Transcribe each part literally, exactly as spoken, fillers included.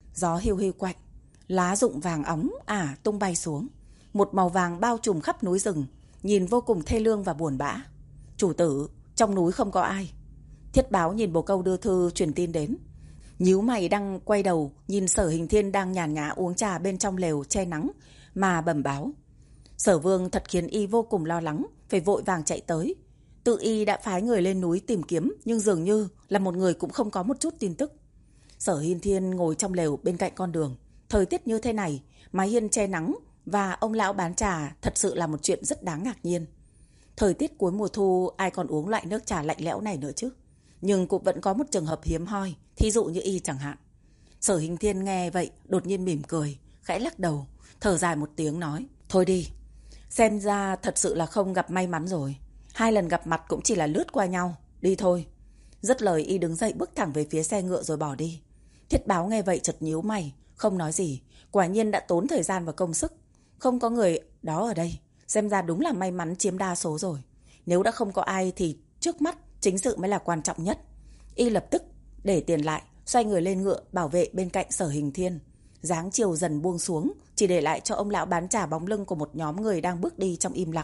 gió hiu hiu quạnh, lá rụng vàng óng ả tung bay xuống. Một màu vàng bao trùm khắp núi rừng, nhìn vô cùng thê lương và buồn bã. Chủ tử, trong núi không có ai. Thiết Báo nhìn bồ câu đưa thư truyền tin đến, nhíu mày đang quay đầu nhìn Sở Hình Thiên đang nhàn nhã uống trà bên trong lều che nắng mà bẩm báo. Sở Vương thật khiến y vô cùng lo lắng, phải vội vàng chạy tới. Tự y đã phái người lên núi tìm kiếm, nhưng dường như là một người cũng không có một chút tin tức. Sở Hình Thiên ngồi trong lều bên cạnh con đường. Thời tiết như thế này, mái hiên che nắng và ông lão bán trà thật sự là một chuyện rất đáng ngạc nhiên. Thời tiết cuối mùa thu ai còn uống loại nước trà lạnh lẽo này nữa chứ. Nhưng cũng vẫn có một trường hợp hiếm hoi, thí dụ như y chẳng hạn. Sở Hình Thiên nghe vậy đột nhiên mỉm cười, khẽ lắc đầu, thở dài một tiếng nói: Thôi đi, xem ra thật sự là không gặp may mắn rồi. Hai lần gặp mặt cũng chỉ là lướt qua nhau, đi thôi. Dứt lời y đứng dậy bước thẳng về phía xe ngựa rồi bỏ đi. Thiết Báo nghe vậy chợt nhíu mày, không nói gì. Quả nhiên đã tốn thời gian và công sức. Không có người đó ở đây, xem ra đúng là may mắn chiếm đa số rồi. Nếu đã không có ai thì trước mắt chính sự mới là quan trọng nhất. Y lập tức để tiền lại, xoay người lên ngựa bảo vệ bên cạnh Sở Hình Thiên. Dáng chiều dần buông xuống, chỉ để lại cho ông lão bán trà bóng lưng của một nhóm người đang bước đi trong im lặng.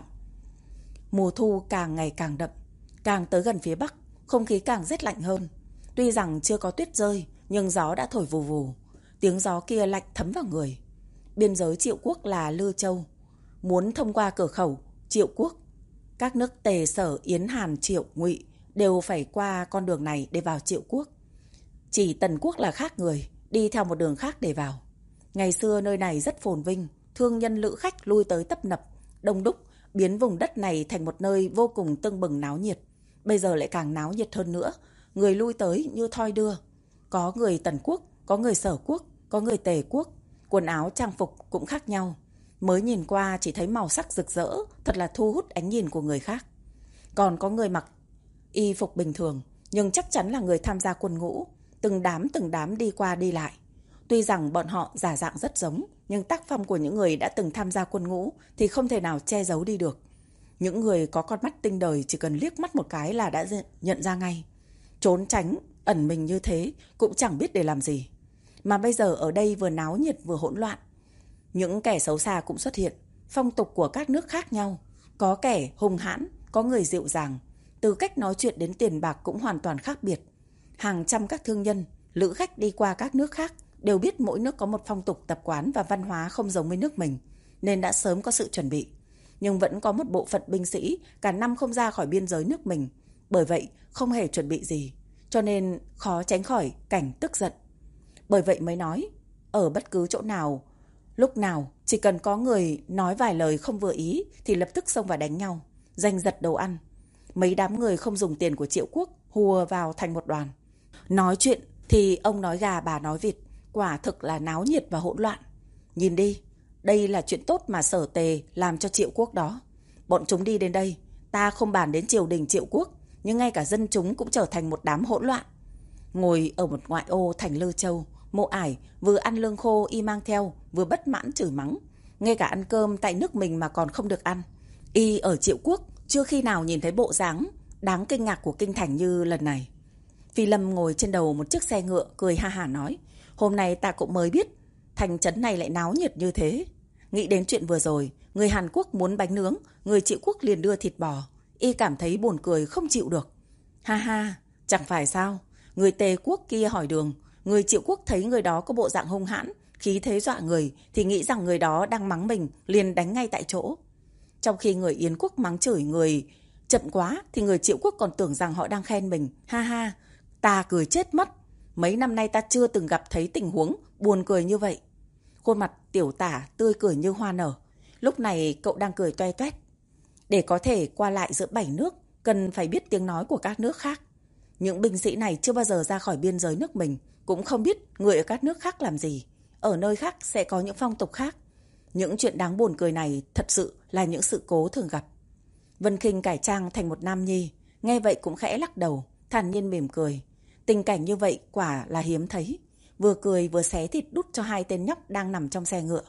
Mùa thu càng ngày càng đậm, càng tới gần phía bắc, không khí càng rét lạnh hơn. Tuy rằng chưa có tuyết rơi, nhưng gió đã thổi vù vù. Tiếng gió kia lạnh thấm vào người. Biên giới Triệu Quốc là Lư Châu. Muốn thông qua cửa khẩu Triệu Quốc, các nước Tề, Sở, Yến, Hàn, Triệu, Ngụy đều phải qua con đường này để vào Triệu Quốc. Chỉ Tần Quốc là khác người, đi theo một đường khác để vào. Ngày xưa nơi này rất phồn vinh, thương nhân lữ khách lui tới tấp nập, đông đúc, biến vùng đất này thành một nơi vô cùng tưng bừng náo nhiệt. Bây giờ lại càng náo nhiệt hơn nữa, người lui tới như thoi đưa. Có người Tần Quốc, có người Sở Quốc, có người Tề Quốc. Quần áo trang phục cũng khác nhau. Mới nhìn qua chỉ thấy màu sắc rực rỡ, thật là thu hút ánh nhìn của người khác. Còn có người mặc y phục bình thường, nhưng chắc chắn là người tham gia quân ngũ. Từng đám từng đám đi qua đi lại. Tuy rằng bọn họ giả dạng rất giống, nhưng tác phong của những người đã từng tham gia quân ngũ thì không thể nào che giấu đi được. Những người có con mắt tinh đời chỉ cần liếc mắt một cái là đã nhận ra ngay. Trốn tránh, ẩn mình như thế cũng chẳng biết để làm gì. Mà bây giờ ở đây vừa náo nhiệt vừa hỗn loạn. Những kẻ xấu xa cũng xuất hiện. Phong tục của các nước khác nhau. Có kẻ hung hãn, có người dịu dàng. Từ cách nói chuyện đến tiền bạc cũng hoàn toàn khác biệt. Hàng trăm các thương nhân, lữ khách đi qua các nước khác đều biết mỗi nước có một phong tục tập quán và văn hóa không giống với nước mình, nên đã sớm có sự chuẩn bị. Nhưng vẫn có một bộ phận binh sĩ cả năm không ra khỏi biên giới nước mình, bởi vậy không hề chuẩn bị gì, cho nên khó tránh khỏi cảnh tức giận. Bởi vậy mới nói, ở bất cứ chỗ nào, lúc nào chỉ cần có người nói vài lời không vừa ý thì lập tức xông vào đánh nhau, giành giật đồ ăn. Mấy đám người không dùng tiền của Triệu Quốc hùa vào thành một đoàn. Nói chuyện thì ông nói gà bà nói vịt, quả thực là náo nhiệt và hỗn loạn. Nhìn đi, đây là chuyện tốt mà Sở Tề làm cho Triệu Quốc đó. Bọn chúng đi đến đây, ta không bàn đến triều đình Triệu Quốc, nhưng ngay cả dân chúng cũng trở thành một đám hỗn loạn. Ngồi ở một ngoại ô thành Lư Châu, Mộ Ải vừa ăn lương khô y mang theo, vừa bất mãn chửi mắng. Ngay cả ăn cơm tại nước mình mà còn không được ăn. Y ở Triệu Quốc chưa khi nào nhìn thấy bộ dáng đáng kinh ngạc của kinh thành như lần này. Phi Lâm ngồi trên đầu một chiếc xe ngựa cười ha hả nói, hôm nay ta cũng mới biết thành trấn này lại náo nhiệt như thế. Nghĩ đến chuyện vừa rồi, người Hàn Quốc muốn bánh nướng, người Triệu Quốc liền đưa thịt bò. Y cảm thấy buồn cười không chịu được. Ha ha, chẳng phải sao. Người Tề Quốc kia hỏi đường, người Triệu Quốc thấy người đó có bộ dạng hung hãn, khí thế dọa người, thì nghĩ rằng người đó đang mắng mình, liền đánh ngay tại chỗ. Trong khi người Yến Quốc mắng chửi người chậm quá, thì người Triệu Quốc còn tưởng rằng họ đang khen mình. Ha ha, ta cười chết mất. Mấy năm nay ta chưa từng gặp thấy tình huống buồn cười như vậy. Khuôn mặt Tiểu Tả tươi cười như hoa nở. Lúc này cậu đang cười toe toét. Để có thể qua lại giữa bảy nước, cần phải biết tiếng nói của các nước khác. Những binh sĩ này chưa bao giờ ra khỏi biên giới nước mình, cũng không biết người ở các nước khác làm gì. Ở nơi khác sẽ có những phong tục khác. Những chuyện đáng buồn cười này thật sự là những sự cố thường gặp. Vân Khinh cải trang thành một nam nhi, nghe vậy cũng khẽ lắc đầu, thản nhiên mỉm cười. Tình cảnh như vậy quả là hiếm thấy. Vừa cười vừa xé thịt đút cho hai tên nhóc đang nằm trong xe ngựa.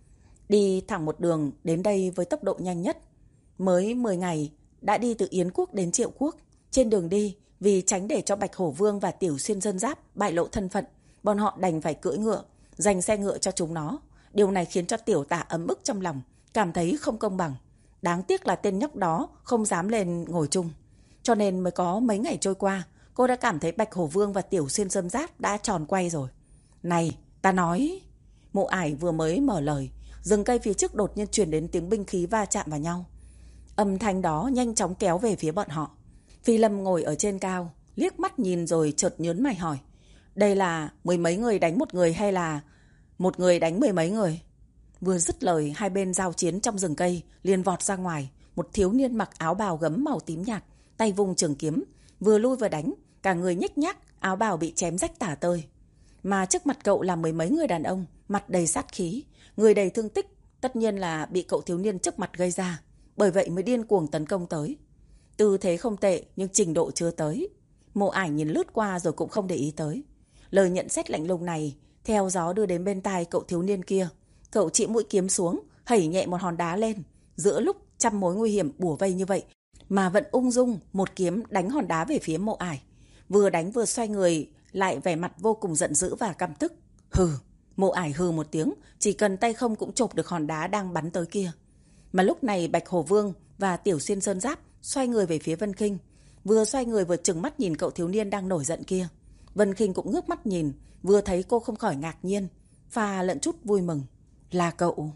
Đi thẳng một đường đến đây với tốc độ nhanh nhất. Mới mười ngày đã đi từ Yến Quốc đến Triệu Quốc. Trên đường đi, vì tránh để cho Bạch Hổ Vương và Tiểu Xuyên Dân Giáp bại lộ thân phận, bọn họ đành phải cưỡi ngựa. dành xe ngựa cho chúng nó. Điều này khiến cho Tiểu Tả ấm ức trong lòng, cảm thấy không công bằng. Đáng tiếc là tên nhóc đó không dám lên ngồi chung. Cho nên mới có mấy ngày trôi qua, cô đã cảm thấy Bạch Hổ Vương và Tiểu Xuyên Sơn Giáp đã tròn quay rồi. Này, ta nói... Mộ Ải vừa mới mở lời, rừng cây phía trước đột nhiên truyền đến tiếng binh khí va chạm vào nhau. Âm thanh đó nhanh chóng kéo về phía bọn họ. Phi Lâm ngồi ở trên cao, liếc mắt nhìn rồi chợt nhớn mày hỏi. Đây là mười mấy người đánh một người hay là một người đánh mười mấy người? Vừa dứt lời, hai bên giao chiến trong rừng cây, liền vọt ra ngoài. Một thiếu niên mặc áo bào gấm màu tím nhạt, tay vung trường kiếm, vừa lui vừa đánh, cả người nhếch nhác, áo bào bị chém rách tả tơi. Mà trước mặt cậu là mười mấy người đàn ông, mặt đầy sát khí, người đầy thương tích, tất nhiên là bị cậu thiếu niên trước mặt gây ra, bởi vậy mới điên cuồng tấn công tới. Tư thế không tệ nhưng trình độ chưa tới. Mộ Ải nhìn lướt qua rồi cũng không để ý tới. Lời nhận xét lạnh lùng này theo gió đưa đến bên tai cậu thiếu niên kia. Cậu chỉ mũi kiếm xuống, hẩy nhẹ một hòn đá lên. Giữa lúc trăm mối nguy hiểm bủa vây như vậy mà vẫn ung dung một kiếm đánh hòn đá về phía Mộ Ải. Vừa đánh vừa xoay người, lại vẻ mặt vô cùng giận dữ và căm tức. Hừ, Mộ Ải hừ một tiếng, chỉ cần tay không cũng chộp được hòn đá đang bắn tới kia. Mà lúc này Bạch Hổ Vương và Tiểu Xuyên Sơn Giáp xoay người về phía Vân Khinh, vừa xoay người vừa trừng mắt nhìn cậu thiếu niên đang nổi giận kia. Vân Khinh cũng ngước mắt nhìn, vừa thấy cô không khỏi ngạc nhiên, pha lẫn chút vui mừng. Là cậu?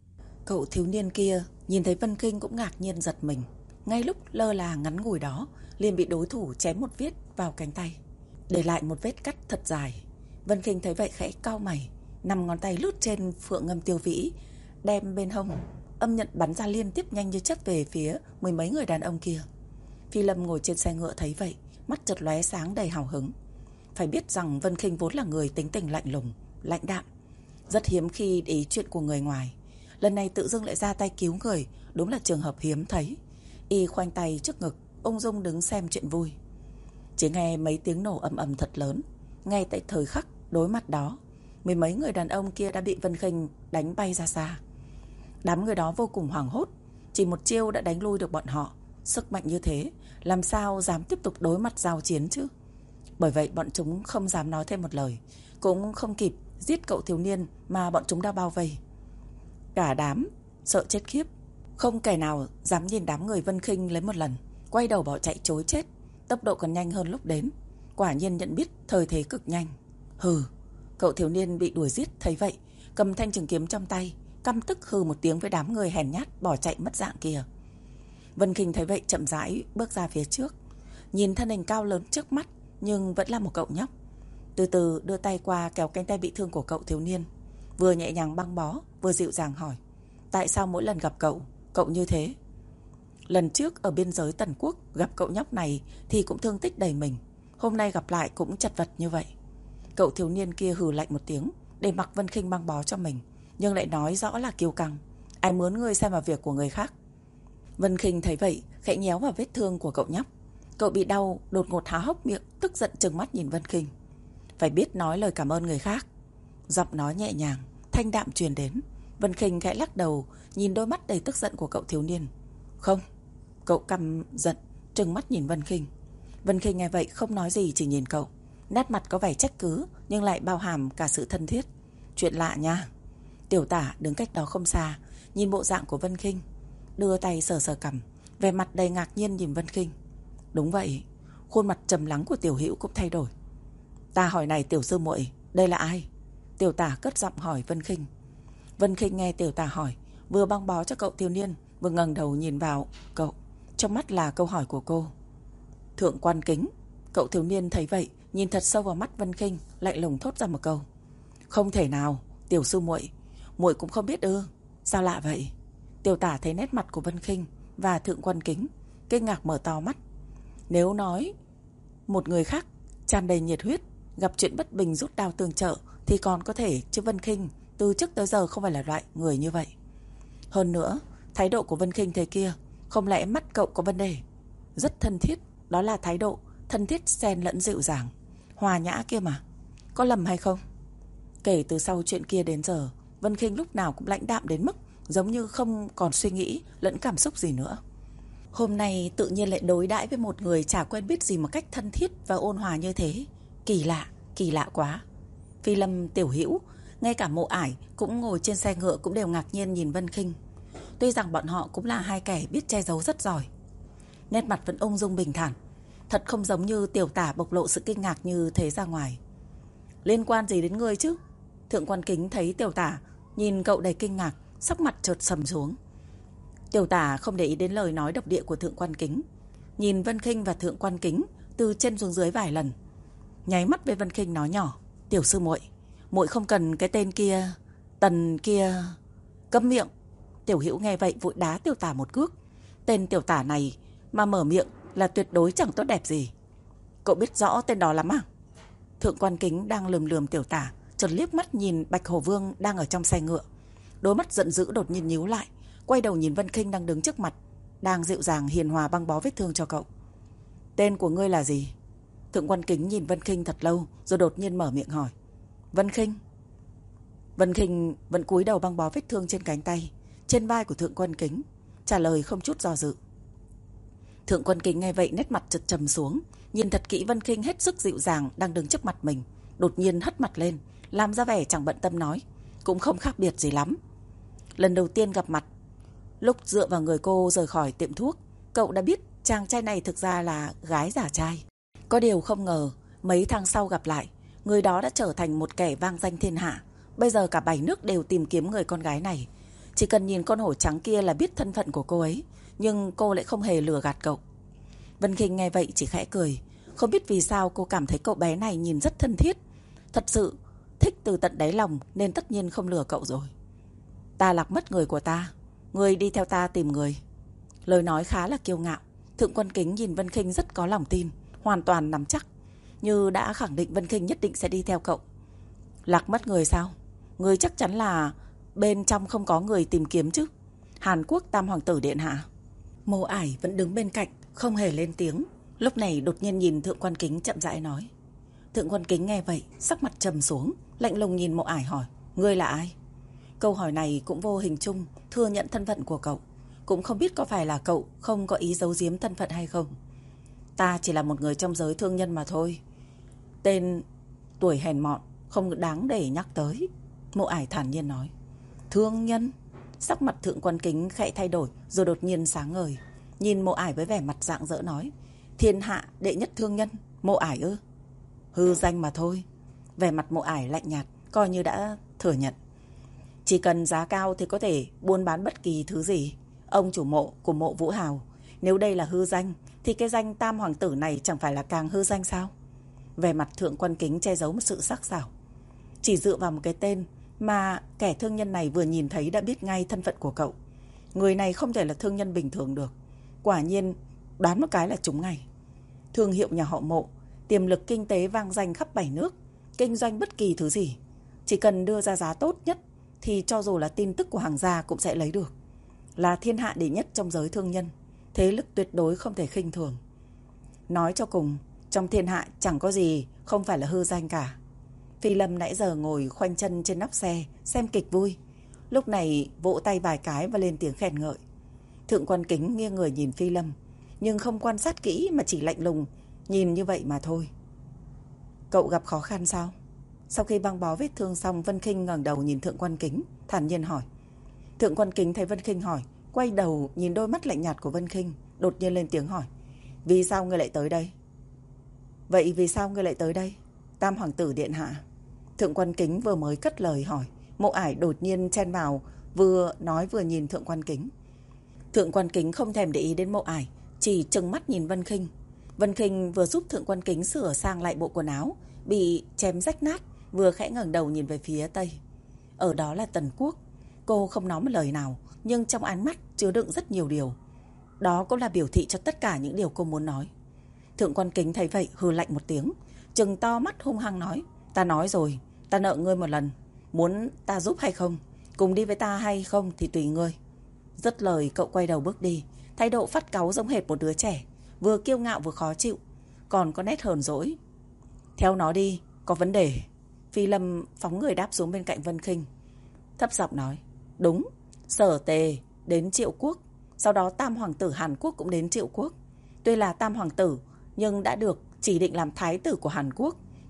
Cậu thiếu niên kia nhìn thấy Vân Khinh cũng ngạc nhiên giật mình. Ngay lúc lơ là ngắn ngủi đó, liền bị đối thủ chém một vết vào cánh tay, để lại một vết cắt thật dài. Vân Khinh thấy vậy khẽ cau mày, năm ngón tay lướt trên phượng ngâm tiêu vĩ, đem bên hông âm nhận bắn ra liên tiếp nhanh như chớp về phía mười mấy người đàn ông kia. Phi Lâm ngồi trên xe ngựa thấy vậy, mắt chợt lóe sáng đầy hào hứng. Phải biết rằng Vân Khinh vốn là người tính tình lạnh lùng, lãnh đạm, rất hiếm khi để ý chuyện của người ngoài. Lần này tự dưng lại ra tay cứu người, đúng là trường hợp hiếm thấy. Y khoanh tay trước ngực, ung dung đứng xem chuyện vui. Chỉ nghe mấy tiếng nổ ầm ầm thật lớn. Ngay tại thời khắc đối mặt đó, mười mấy người đàn ông kia đã bị Vân Khinh đánh bay ra xa. Đám người đó vô cùng hoảng hốt, chỉ một chiêu đã đánh lui được bọn họ. Sức mạnh như thế, làm sao dám tiếp tục đối mặt giao chiến chứ? Bởi vậy bọn chúng không dám nói thêm một lời, cũng không kịp giết cậu thiếu niên mà bọn chúng đã bao vây. Cả đám sợ chết khiếp, không kẻ nào dám nhìn đám người Vân Khinh lấy một lần, quay đầu bỏ chạy trối chết. Tốc độ còn nhanh hơn lúc đến. Quả nhiên nhận biết thời thế cực nhanh. Hừ, cậu thiếu niên bị đuổi giết thấy vậy, cầm thanh trường kiếm trong tay, căm tức hừ một tiếng với đám người hèn nhát bỏ chạy mất dạng kia. Vân Khinh thấy vậy chậm rãi bước ra phía trước, nhìn thân hình cao lớn trước mắt nhưng vẫn là một cậu nhóc. Từ từ đưa tay qua kéo cánh tay bị thương của cậu thiếu niên, vừa nhẹ nhàng băng bó, vừa dịu dàng hỏi: tại sao mỗi lần gặp cậu, cậu như thế? Lần trước ở biên giới Tần Quốc gặp cậu nhóc này thì cũng thương tích đầy mình, hôm nay gặp lại cũng chật vật như vậy. Cậu thiếu niên kia hừ lạnh một tiếng để mặc Vân Khinh băng bó cho mình, nhưng lại nói rõ là kiêu căng: ai muốn ngươi xem vào việc của người khác. Vân Khinh thấy vậy khẽ nhéo vào vết thương của cậu nhóc. Cậu bị đau đột ngột há hốc miệng, tức giận trừng mắt nhìn Vân Khinh. Phải biết nói lời cảm ơn người khác. Giọng nói nhẹ nhàng, thanh đạm truyền đến. Vân Khinh khẽ lắc đầu, nhìn đôi mắt đầy tức giận của cậu thiếu niên. Không. Cậu căm giận trừng mắt nhìn Vân Khinh. Vân Khinh nghe vậy không nói gì, chỉ nhìn cậu. Nét mặt có vẻ trách cứ nhưng lại bao hàm cả sự thân thiết. Chuyện lạ nha. Tiểu Tả đứng cách đó không xa, nhìn bộ dạng của Vân Khinh, đưa tay sờ sờ cằm, vẻ mặt đầy ngạc nhiên nhìn Vân Khinh. Đúng vậy, khuôn mặt trầm lắng của Tiểu Hữu cũng thay đổi. Ta hỏi này Tiểu sư muội, đây là ai? Tiểu Tả cất giọng hỏi Vân Khinh. Vân Khinh nghe Tiểu Tả hỏi, vừa băng bó cho cậu thiếu niên, vừa ngẩng đầu nhìn vào cậu, trong mắt là câu hỏi của cô. Thượng quan Kính. Cậu thiếu niên thấy vậy, nhìn thật sâu vào mắt Vân Khinh, lạnh lùng thốt ra một câu. Không thể nào, Tiểu sư muội, muội cũng không biết ư? Sao lạ vậy? Tiểu Tả thấy nét mặt của Vân Khinh và Thượng quan Kính, kinh ngạc mở to mắt. Nếu nói một người khác tràn đầy nhiệt huyết, gặp chuyện bất bình rút đao tương trợ thì còn có thể, chứ Vân Khinh từ trước tới giờ không phải là loại người như vậy. Hơn nữa, thái độ của Vân Khinh thế kia, không lẽ mắt cậu có vấn đề? Rất thân thiết, đó là thái độ thân thiết xen lẫn dịu dàng, hòa nhã kia mà. Có lầm hay không? Kể từ sau chuyện kia đến giờ, Vân Khinh lúc nào cũng lãnh đạm đến mức giống như không còn suy nghĩ lẫn cảm xúc gì nữa. Hôm nay tự nhiên lại đối đãi với một người chả quen biết gì một cách thân thiết và ôn hòa như thế. Kỳ lạ, kỳ lạ quá. Phi Lâm Tiểu Hữu, Ngay cả Mộ Ải cũng ngồi trên xe ngựa cũng đều ngạc nhiên nhìn Vân Khinh. Tuy rằng bọn họ cũng là hai kẻ biết che giấu rất giỏi. Nét mặt vẫn ung dung bình thản, thật không giống như Tiểu Tả bộc lộ sự kinh ngạc như thế ra ngoài. Liên quan gì đến ngươi chứ? Thượng Quan Kính thấy Tiểu Tả nhìn cậu đầy kinh ngạc, sắc mặt chợt sầm xuống. Tiểu Tả không để ý đến lời nói độc địa của Thượng Quan Kính, nhìn Vân Khinh và Thượng Quan Kính từ trên xuống dưới vài lần, nháy mắt với Vân Khinh nói nhỏ: "Tiểu sư muội, muội không cần cái tên kia, Tần kia." Câm miệng! Tiểu Hữu nghe vậy vội đá Tiểu Tả một cước. Tên Tiểu Tả này mà mở miệng là tuyệt đối chẳng tốt đẹp gì. Cậu biết rõ tên đó lắm à? Thượng Quan Kính đang lườm lườm Tiểu Tả, chợt liếc mắt nhìn Bạch Hổ Vương đang ở trong xe ngựa, đôi mắt giận dữ đột nhiên nhíu lại, quay đầu nhìn Vân Khinh đang đứng trước mặt, đang dịu dàng hiền hòa băng bó vết thương cho cậu. Tên của ngươi là gì? Thượng Quan Kính nhìn Vân Khinh thật lâu, rồi đột nhiên mở miệng hỏi. Vân Khinh. Vân Khinh vẫn cúi đầu băng bó vết thương trên cánh tay, trên vai của Thượng Quan Kính, trả lời không chút do dự. Thượng Quan Kính nghe vậy nét mặt chợt trầm xuống, nhìn thật kỹ Vân Khinh hết sức dịu dàng đang đứng trước mặt mình, đột nhiên hất mặt lên, làm ra vẻ chẳng bận tâm nói: cũng không khác biệt gì lắm. Lần đầu tiên gặp mặt, lúc dựa vào người cô rời khỏi tiệm thuốc, cậu đã biết chàng trai này thực ra là gái giả trai. Có điều không ngờ, mấy tháng sau gặp lại, người đó đã trở thành một kẻ vang danh thiên hạ. Bây giờ cả bảy nước đều tìm kiếm người con gái này. Chỉ cần nhìn con hổ trắng kia là biết thân phận của cô ấy, nhưng cô lại không hề lừa gạt cậu. Vân Khinh nghe vậy chỉ khẽ cười. Không biết vì sao cô cảm thấy cậu bé này nhìn rất thân thiết, thật sự thích từ tận đáy lòng, nên tất nhiên không lừa cậu rồi. Ta lạc mất người của ta, người đi theo ta tìm người. Lời nói khá là kiêu ngạo. Thượng Quan Kính nhìn Vân Khinh rất có lòng tin, hoàn toàn nắm chắc, như đã khẳng định Vân Khinh nhất định sẽ đi theo cậu. Lạc mất người sao? Người chắc chắn là bên trong không có người tìm kiếm chứ? Hàn Quốc Tam Hoàng tử điện hạ. Mộ Ải vẫn đứng bên cạnh, không hề lên tiếng. Lúc này đột nhiên nhìn Thượng Quan Kính chậm rãi nói. Thượng Quan Kính nghe vậy, sắc mặt trầm xuống, lạnh lùng nhìn Mộ Ải hỏi: ngươi là ai? Câu hỏi này cũng vô hình chung thừa nhận thân phận của cậu. Cũng không biết có phải là cậu không có ý giấu giếm thân phận hay không. Ta chỉ là một người trong giới thương nhân mà thôi. Tên tuổi hèn mọn, không đáng để nhắc tới. Mộ Ải thản nhiên nói. Thương nhân? Sắc mặt Thượng Quan Kính khẽ thay đổi, rồi đột nhiên sáng ngời, nhìn Mộ Ải với vẻ mặt rạng rỡ nói: thiên hạ đệ nhất thương nhân, Mộ Ải ư? Hư danh mà thôi. Vẻ mặt Mộ Ải lạnh nhạt, coi như đã thừa nhận. Chỉ cần giá cao thì có thể buôn bán bất kỳ thứ gì. Ông chủ Mộ của Mộ Vũ Hào, nếu đây là hư danh thì cái danh Tam Hoàng tử này chẳng phải là càng hư danh sao? Vẻ mặt Thượng Quan Kính che giấu một sự sắc sảo. Chỉ dựa vào một cái tên mà kẻ thương nhân này vừa nhìn thấy đã biết ngay thân phận của cậu. Người này không thể là thương nhân bình thường được. Quả nhiên đoán một cái là trúng ngay. Thương hiệu nhà họ Mộ, tiềm lực kinh tế vang danh khắp bảy nước, kinh doanh bất kỳ thứ gì, chỉ cần đưa ra giá tốt nhất thì cho dù là tin tức của hàng gia cũng sẽ lấy được. Là thiên hạ đệ nhất trong giới thương nhân, thế lực tuyệt đối không thể khinh thường. Nói cho cùng, trong thiên hạ chẳng có gì không phải là hư danh cả. Phi Lâm nãy giờ ngồi khoanh chân trên nóc xe xem kịch vui, lúc này vỗ tay vài cái và lên tiếng khen ngợi. Thượng Quan Kính nghiêng người nhìn Phi Lâm, nhưng không quan sát kỹ mà chỉ lạnh lùng nhìn như vậy mà thôi. Cậu gặp khó khăn sao? Sau khi băng bó vết thương xong, Vân Khinh ngẩng đầu nhìn Thượng Quan Kính, thản nhiên hỏi. Thượng Quan Kính thấy Vân Khinh hỏi, quay đầu nhìn đôi mắt lạnh nhạt của Vân Khinh, đột nhiên lên tiếng hỏi. Vì sao ngươi lại tới đây? Vậy vì sao ngươi lại tới đây? Tam Hoàng tử điện hạ. Thượng Quan Kính vừa mới cất lời hỏi, Mộ Ải đột nhiên chen vào, vừa nói vừa nhìn Thượng Quan Kính. Thượng Quan Kính không thèm để ý đến Mộ Ải, chỉ trừng mắt nhìn Vân Khinh. Vân Khinh vừa giúp Thượng Quan Kính sửa sang lại bộ quần áo bị chém rách nát, vừa khẽ ngẩng đầu nhìn về phía tây. Ở đó là Tần Quốc. Cô không nói một lời nào, nhưng trong ánh mắt chứa đựng rất nhiều điều. Đó cũng là biểu thị cho tất cả những điều cô muốn nói. Thượng Quan Kính thấy vậy hừ lạnh một tiếng, trừng to mắt hung hăng nói. Ta nói rồi, ta nợ ngươi một lần, muốn ta giúp hay không, cùng đi với ta hay không thì tùy ngươi. Dứt lời cậu quay đầu bước đi, thái độ phát cáu giống hệt một đứa trẻ, vừa kiêu ngạo vừa khó chịu, còn có nét hờn dỗi. Theo nó đi, có vấn đề. Phi Lâm phóng người đáp xuống bên cạnh Vân Khinh, thấp giọng nói. Đúng, Sở Tề đến Triệu Quốc, sau đó Tam Hoàng tử Hàn Quốc cũng đến Triệu Quốc. Tuy là Tam Hoàng tử, nhưng đã được chỉ định làm thái tử của Hàn Quốc,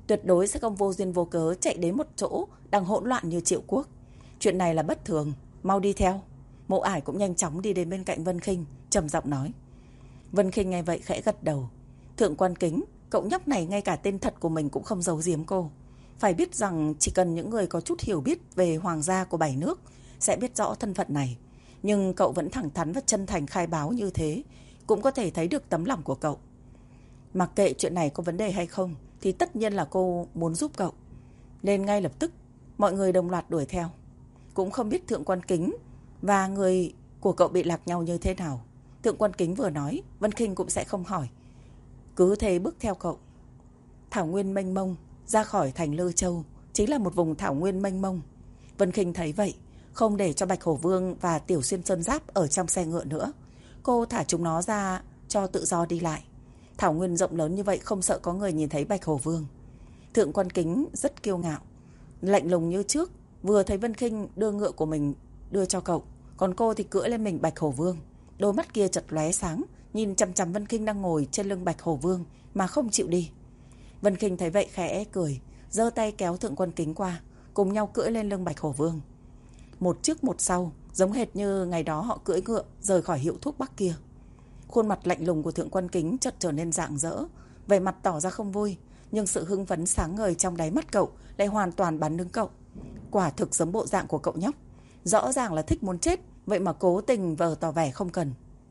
Tuyệt đối sẽ không vô duyên vô cớ chạy đến một chỗ đang hỗn loạn như Triệu Quốc. Chuyện này là bất thường, mau đi theo. Mộ Ải cũng nhanh chóng đi đến bên cạnh Vân Khinh, trầm giọng nói. Vân Khinh nghe vậy khẽ gật đầu. Thượng quan Kính, cậu nhóc này ngay cả tên thật của mình cũng không giấu giếm cô. Phải biết rằng chỉ cần những người có chút hiểu biết về hoàng gia của bảy nước sẽ biết rõ thân phận này. Nhưng cậu vẫn thẳng thắn và chân thành khai báo như thế, cũng có thể thấy được tấm lòng của cậu. Mặc kệ chuyện này có vấn đề hay không thì tất nhiên là cô muốn giúp cậu. Nên ngay lập tức mọi người đồng loạt đuổi theo. Cũng không biết Thượng quan Kính và người của cậu bị lạc nhau như thế nào. Thượng quan Kính vừa nói, Vân Khinh cũng sẽ không hỏi, cứ thế bước theo cậu. Thảo nguyên mênh mông ra khỏi thành Lư Châu chính là một vùng thảo nguyên mênh mông. Vân Khinh thấy vậy, không để cho Bạch Hổ Vương và Tiểu Xuyên Sơn Giáp ở trong xe ngựa nữa. Cô thả chúng nó ra cho tự do đi lại. Thảo nguyên rộng lớn như vậy không sợ có người nhìn thấy Bạch Hổ Vương. Thượng quan Kính rất kiêu ngạo, lạnh lùng như trước. Vừa thấy Vân Khinh đưa ngựa của mình đưa cho cậu, còn cô thì cưỡi lên mình Bạch Hổ Vương. Đôi mắt kia chật lóe sáng, nhìn chằm chằm Vân Khinh đang ngồi trên lưng Bạch Hổ Vương mà không chịu đi. Vân Khinh thấy vậy khẽ cười, giơ tay kéo Thượng quan Kính qua, cùng nhau cưỡi lên lưng Bạch Hổ Vương. Một trước một sau, giống hệt như ngày đó họ cưỡi ngựa rời khỏi hiệu thuốc Bắc kia. Khuôn mặt lạnh lùng của Thượng quan Kính chợt trở nên rạng rỡ, vẻ mặt tỏ ra không vui, nhưng sự hưng phấn sáng ngời trong đáy mắt cậu lại hoàn toàn bắn đứng cậu. Quả thực giống bộ dạng của cậu nhóc, rõ ràng là thích muốn chết, vậy mà cố tình vờ tỏ vẻ không cần.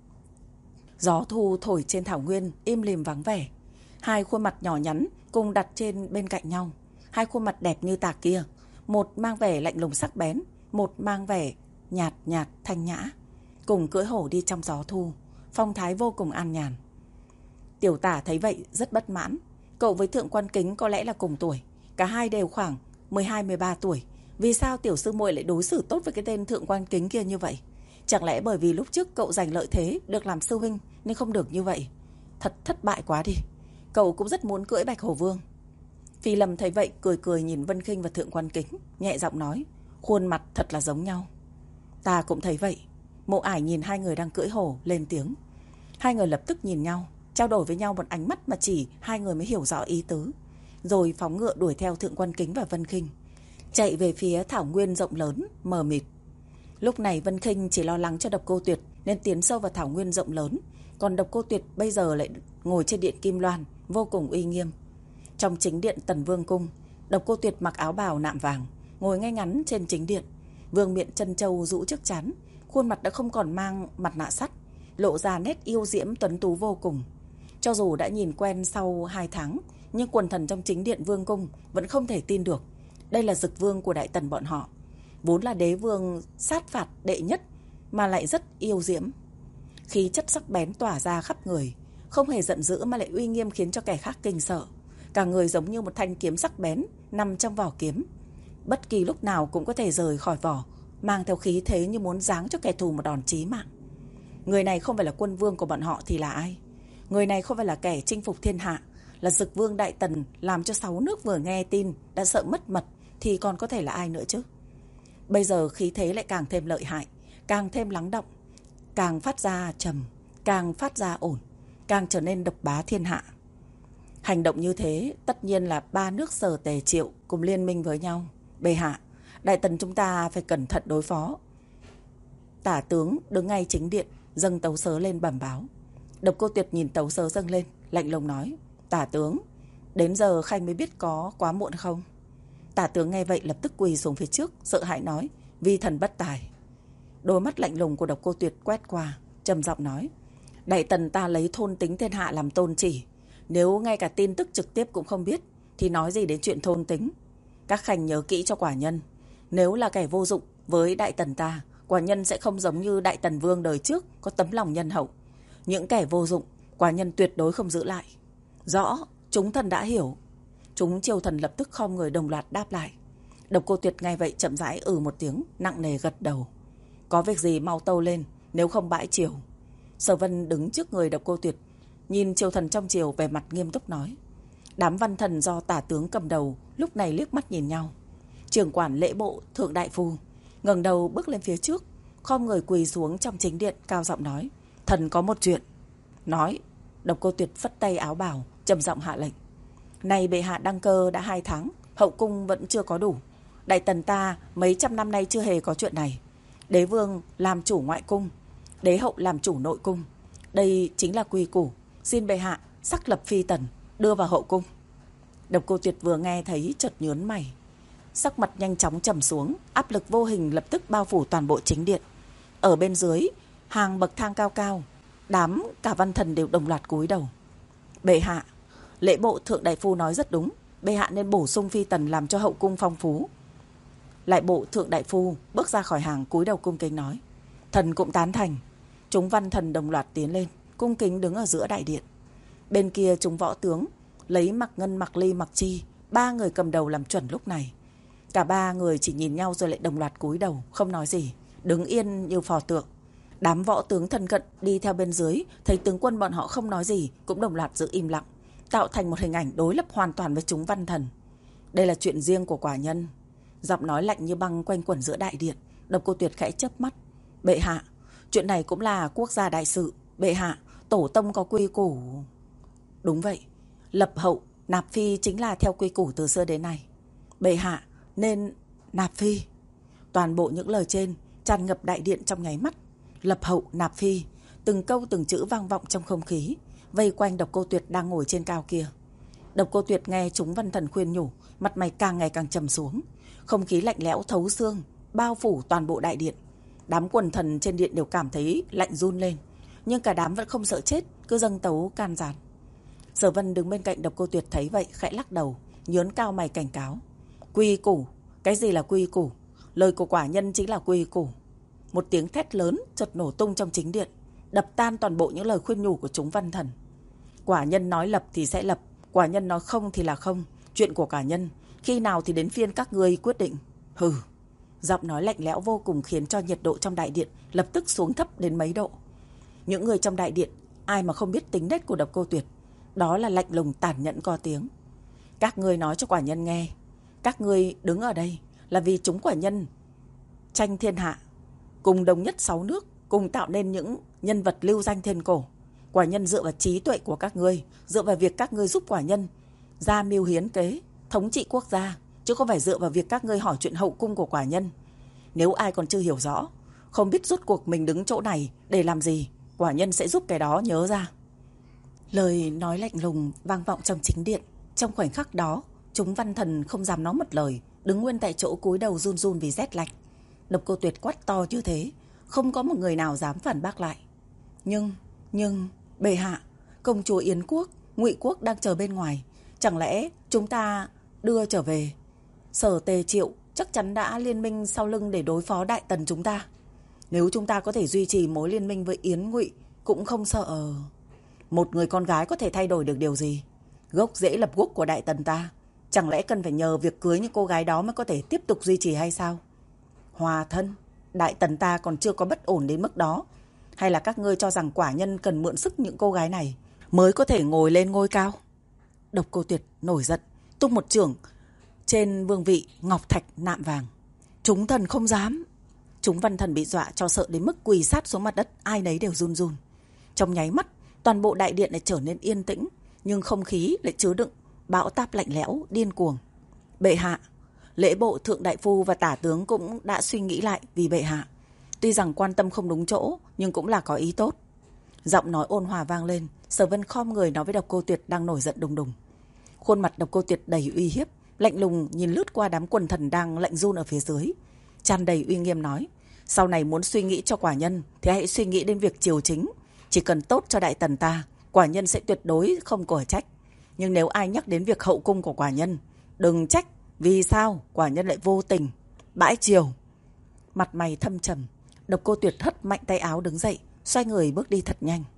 Gió thu thổi trên thảo nguyên im lìm vắng vẻ. Hai khuôn mặt nhỏ nhắn cùng đặt trên bên cạnh nhau. Hai khuôn mặt đẹp như tạc kia, một mang vẻ lạnh lùng sắc bén, một mang vẻ nhạt nhạt thanh nhã, cùng cưỡi hổ đi trong gió thu, phong thái vô cùng an nhàn. Tiểu Tả thấy vậy rất bất mãn. Cậu với Thượng quan Kính có lẽ là cùng tuổi, cả hai đều khoảng mười hai mười ba tuổi. Vì sao tiểu sư muội lại đối xử tốt với cái tên Thượng quan Kính kia như vậy? Chẳng lẽ bởi vì lúc trước cậu giành lợi thế được làm sư huynh nên không được như vậy? Thật thất bại quá đi. Cậu cũng rất muốn cưỡi Bạch Hổ Vương. Phi Lâm thấy vậy cười cười nhìn Vân Khinh và Thượng quan Kính, nhẹ giọng nói, khuôn mặt thật là giống nhau. Ta cũng thấy vậy. Mộ Ải nhìn hai người đang cưỡi hổ lên tiếng. Hai người lập tức nhìn nhau, trao đổi với nhau một ánh mắt mà chỉ hai người mới hiểu rõ ý tứ, rồi phóng ngựa đuổi theo Thượng quan Kính và Vân Khinh, chạy về phía thảo nguyên rộng lớn mờ mịt. Lúc này Vân Khinh chỉ lo lắng cho Độc Cô Tuyệt nên tiến sâu vào thảo nguyên rộng lớn, còn Độc Cô Tuyệt bây giờ lại ngồi trên điện Kim Loan, vô cùng uy nghiêm. Trong chính điện Tần Vương cung, Độc Cô Tuyệt mặc áo bào nạm vàng, ngồi ngay ngắn trên chính điện, vương miện chân châu rũ trước trán, khuôn mặt đã không còn mang mặt nạ sắt, lộ ra nét yêu diễm tuấn tú vô cùng. Cho dù đã nhìn quen sau hai tháng, nhưng quần thần trong chính điện vương cung vẫn không thể tin được. Đây là Dực Vương của Đại Tần bọn họ, vốn là đế vương sát phạt đệ nhất mà lại rất yêu diễm. Khí chất sắc bén tỏa ra khắp người, không hề giận dữ mà lại uy nghiêm khiến cho kẻ khác kinh sợ. Cả người giống như một thanh kiếm sắc bén nằm trong vỏ kiếm, bất kỳ lúc nào cũng có thể rời khỏi vỏ, mang theo khí thế như muốn giáng cho kẻ thù một đòn chí mạng. Người này không phải là quân vương của bọn họ thì là ai? Người này không phải là kẻ chinh phục thiên hạ, là Dực Vương Đại Tần, làm cho sáu nước vừa nghe tin đã sợ mất mật, thì còn có thể là ai nữa chứ? Bây giờ khí thế lại càng thêm lợi hại, càng thêm lắng động, càng phát ra trầm, càng phát ra ổn, càng trở nên độc bá thiên hạ. Hành động như thế tất nhiên là ba nước Sở Tề Triệu cùng liên minh với nhau. Bệ hạ, Đại Tần chúng ta phải cẩn thận đối phó. Tả tướng đứng ngay chính điện, dâng tấu sớ lên bẩm báo. Độc Cô Tuyệt nhìn tấu sớ dâng lên, lạnh lùng nói, Tả tướng, đến giờ Khanh mới biết có quá muộn không? Tả tướng nghe vậy lập tức quỳ xuống phía trước, sợ hãi nói, vi thần bất tài. Đôi mắt lạnh lùng của Độc Cô Tuyệt quét qua, trầm giọng nói, Đại Tần ta lấy thôn tính thiên hạ làm tôn chỉ, nếu ngay cả tin tức trực tiếp cũng không biết thì nói gì đến chuyện thôn tính. Các khanh nhớ kỹ cho quả nhân, nếu là kẻ vô dụng với Đại Tần ta, quả nhân sẽ không giống như Đại Tần Vương đời trước có tấm lòng nhân hậu. Những kẻ vô dụng quả nhân tuyệt đối không giữ lại. Rõ, chúng thần đã hiểu. Chúng triều thần lập tức khom người đồng loạt đáp lại. Độc Cô Tuyệt ngay vậy chậm rãi ừ một tiếng, nặng nề gật đầu. Có việc gì mau tâu lên, nếu không bãi triều. Sở Vân đứng trước người Độc Cô Tuyệt, nhìn triều thần trong triều về mặt nghiêm túc nói. Đám văn thần do tả tướng cầm đầu lúc này liếc mắt nhìn nhau. Trưởng quản lễ bộ Thượng Đại Phu ngẩng đầu bước lên phía trước, khom người quỳ xuống trong chính điện, cao giọng nói, thần có một chuyện. Nói. Độc Cô Tuyệt phất tay áo bào, trầm giọng hạ lệnh. Này bệ hạ đăng cơ đã hai tháng, hậu cung vẫn chưa có đủ. Đại tần ta mấy trăm năm nay chưa hề có chuyện này. Đế vương làm chủ ngoại cung, đế hậu làm chủ nội cung. Đây chính là quy củ. Xin bệ hạ sắc lập phi tần, đưa vào hậu cung. Độc Cô Tuyệt vừa nghe thấy chợt nhướng mày, sắc mặt nhanh chóng trầm xuống, áp lực vô hình lập tức bao phủ toàn bộ chính điện. Ở bên dưới, hàng bậc thang cao cao, đám cả văn thần đều đồng loạt cúi đầu. Bệ hạ, lễ bộ thượng đại phu nói rất đúng, bệ hạ nên bổ sung phi tần làm cho hậu cung phong phú. Lại bộ thượng đại phu bước ra khỏi hàng cúi đầu cung kính nói. Thần cũng tán thành. Chúng văn thần đồng loạt tiến lên, cung kính đứng ở giữa đại điện. Bên kia chúng võ tướng lấy Mặc Ngân, Mặc Ly, Mặc Chi, ba người cầm đầu làm chuẩn lúc này. Cả ba người chỉ nhìn nhau rồi lại đồng loạt cúi đầu, không nói gì, đứng yên như phò tượng. Đám võ tướng thân cận đi theo bên dưới, thấy tướng quân bọn họ không nói gì, cũng đồng loạt giữ im lặng, tạo thành một hình ảnh đối lập hoàn toàn với chúng văn thần. Đây là chuyện riêng của quả nhân. Giọng nói lạnh như băng quanh quẩn giữa đại điện. Độc Cô Tuyệt khẽ chớp mắt. Bệ hạ, chuyện này cũng là quốc gia đại sự. Bệ hạ, tổ tông có quy củ. Đúng vậy, lập hậu, nạp phi chính là theo quy củ từ xưa đến nay. Bệ hạ, nên nạp phi. Toàn bộ những lời trên tràn ngập đại điện trong nháy mắt. Lập hậu, nạp phi, từng câu từng chữ vang vọng trong không khí, vây quanh Độc Cô Tuyệt đang ngồi trên cao kia. Độc Cô Tuyệt nghe chúng văn thần khuyên nhủ, mặt mày càng ngày càng trầm xuống. Không khí lạnh lẽo thấu xương bao phủ toàn bộ đại điện. Đám quần thần trên điện đều cảm thấy lạnh run lên, nhưng cả đám vẫn không sợ chết, cứ dâng tấu can gián. Sở Vân đứng bên cạnh Độc Cô Tuyệt thấy vậy khẽ lắc đầu, nhớn cao mày cảnh cáo. Quy củ? Cái gì là quy củ? Lời của quả nhân chính là quy củ. Một tiếng thét lớn chợt nổ tung trong chính điện, đập tan toàn bộ những lời khuyên nhủ của chúng văn thần. Quả nhân nói lập thì sẽ lập, quả nhân nói không thì là không. Chuyện của quả nhân, khi nào thì đến phiên các ngươi quyết định. Hừ. Giọng nói lạnh lẽo vô cùng khiến cho nhiệt độ trong đại điện lập tức xuống thấp đến mấy độ. Những người trong đại điện, ai mà không biết tính nết của Độc Cô Tuyệt, đó là lạnh lùng tàn nhẫn co tiếng. Các ngươi nói cho quả nhân nghe, các ngươi đứng ở đây là vì chúng quả nhân tranh thiên hạ, cùng đồng nhất sáu nước, cùng tạo nên những nhân vật lưu danh thiên cổ. Quả nhân dựa vào trí tuệ của các ngươi, dựa vào việc các ngươi giúp quả nhân ra mưu hiến kế, thống trị quốc gia, chứ không phải dựa vào việc các ngươi hỏi chuyện hậu cung của quả nhân. Nếu ai còn chưa hiểu rõ, không biết rốt cuộc mình đứng chỗ này để làm gì, quả nhân sẽ giúp cái đó nhớ ra. Lời nói lạnh lùng vang vọng trong chính điện. Trong khoảnh khắc đó, chúng văn thần không dám nói một lời, đứng nguyên tại chỗ cúi đầu run run vì rét lạnh. Độc Cô Tuyệt quát to như thế, không có một người nào dám phản bác lại. Nhưng, nhưng, bệ hạ, công chúa Yến Quốc, Ngụy Quốc đang chờ bên ngoài. Chẳng lẽ chúng ta đưa trở về? Sở Tề Triệu chắc chắn đã liên minh sau lưng để đối phó Đại Tần chúng ta. Nếu chúng ta có thể duy trì mối liên minh với Yến Ngụy, cũng không sợ. Một người con gái có thể thay đổi được điều gì? Gốc rễ lập gốc của Đại Tần ta, chẳng lẽ cần phải nhờ việc cưới những cô gái đó mới có thể tiếp tục duy trì hay sao? Hòa thân, Đại Tần ta còn chưa có bất ổn đến mức đó. Hay là các ngươi cho rằng quả nhân cần mượn sức những cô gái này mới có thể ngồi lên ngôi cao? Độc Cô Tuyệt nổi giận, tung một chưởng trên vương vị ngọc thạch nạm vàng. Chúng thần không dám. Chúng văn thần bị dọa cho sợ đến mức quỳ sát xuống mặt đất, ai nấy đều run run. Trong nháy mắt, toàn bộ đại điện lại trở nên yên tĩnh, nhưng không khí lại chứa đựng bão táp lạnh lẽo, điên cuồng. Bệ hạ, lễ bộ thượng đại phu và tả tướng cũng đã suy nghĩ lại vì bệ hạ. Tuy rằng quan tâm không đúng chỗ, nhưng cũng là có ý tốt. Giọng nói ôn hòa vang lên, Sở Vân khom người nói với Độc Cô Tuyệt đang nổi giận đùng đùng. Khuôn mặt Độc Cô Tuyệt đầy uy hiếp, lạnh lùng nhìn lướt qua đám quần thần đang lạnh run ở phía dưới, tràn đầy uy nghiêm nói: sau này muốn suy nghĩ cho quả nhân thì hãy suy nghĩ đến việc triều chính. Chỉ cần tốt cho Đại Tần ta, quả nhân sẽ tuyệt đối không cở trách. Nhưng nếu ai nhắc đến việc hậu cung của quả nhân, đừng trách vì sao quả nhân lại vô tình bãi triều. Mặt mày thâm trầm, Độc Cô Tuyệt hất mạnh tay áo đứng dậy, xoay người bước đi thật nhanh.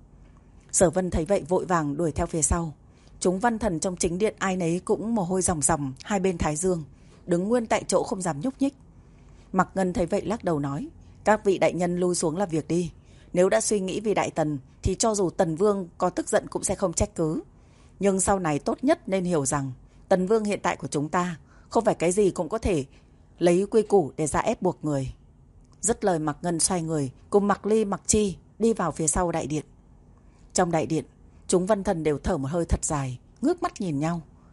Sở Vân thấy vậy vội vàng đuổi theo phía sau. Chúng văn thần trong chính điện ai nấy cũng mồ hôi ròng ròng hai bên thái dương, đứng nguyên tại chỗ không dám nhúc nhích. Mặc Ngân thấy vậy lắc đầu nói: các vị đại nhân lui xuống làm việc đi. Nếu đã suy nghĩ vì Đại Tần thì cho dù Tần Vương có tức giận cũng sẽ không trách cứ. Nhưng sau này tốt nhất nên hiểu rằng Tần Vương hiện tại của chúng ta không phải cái gì cũng có thể lấy quy củ để ra ép buộc người. Dứt lời, Mặc Ngân xoay người cùng Mặc Ly, Mặc Chi đi vào phía sau đại điện. Trong đại điện, chúng văn thần đều thở một hơi thật dài, ngước mắt nhìn nhau,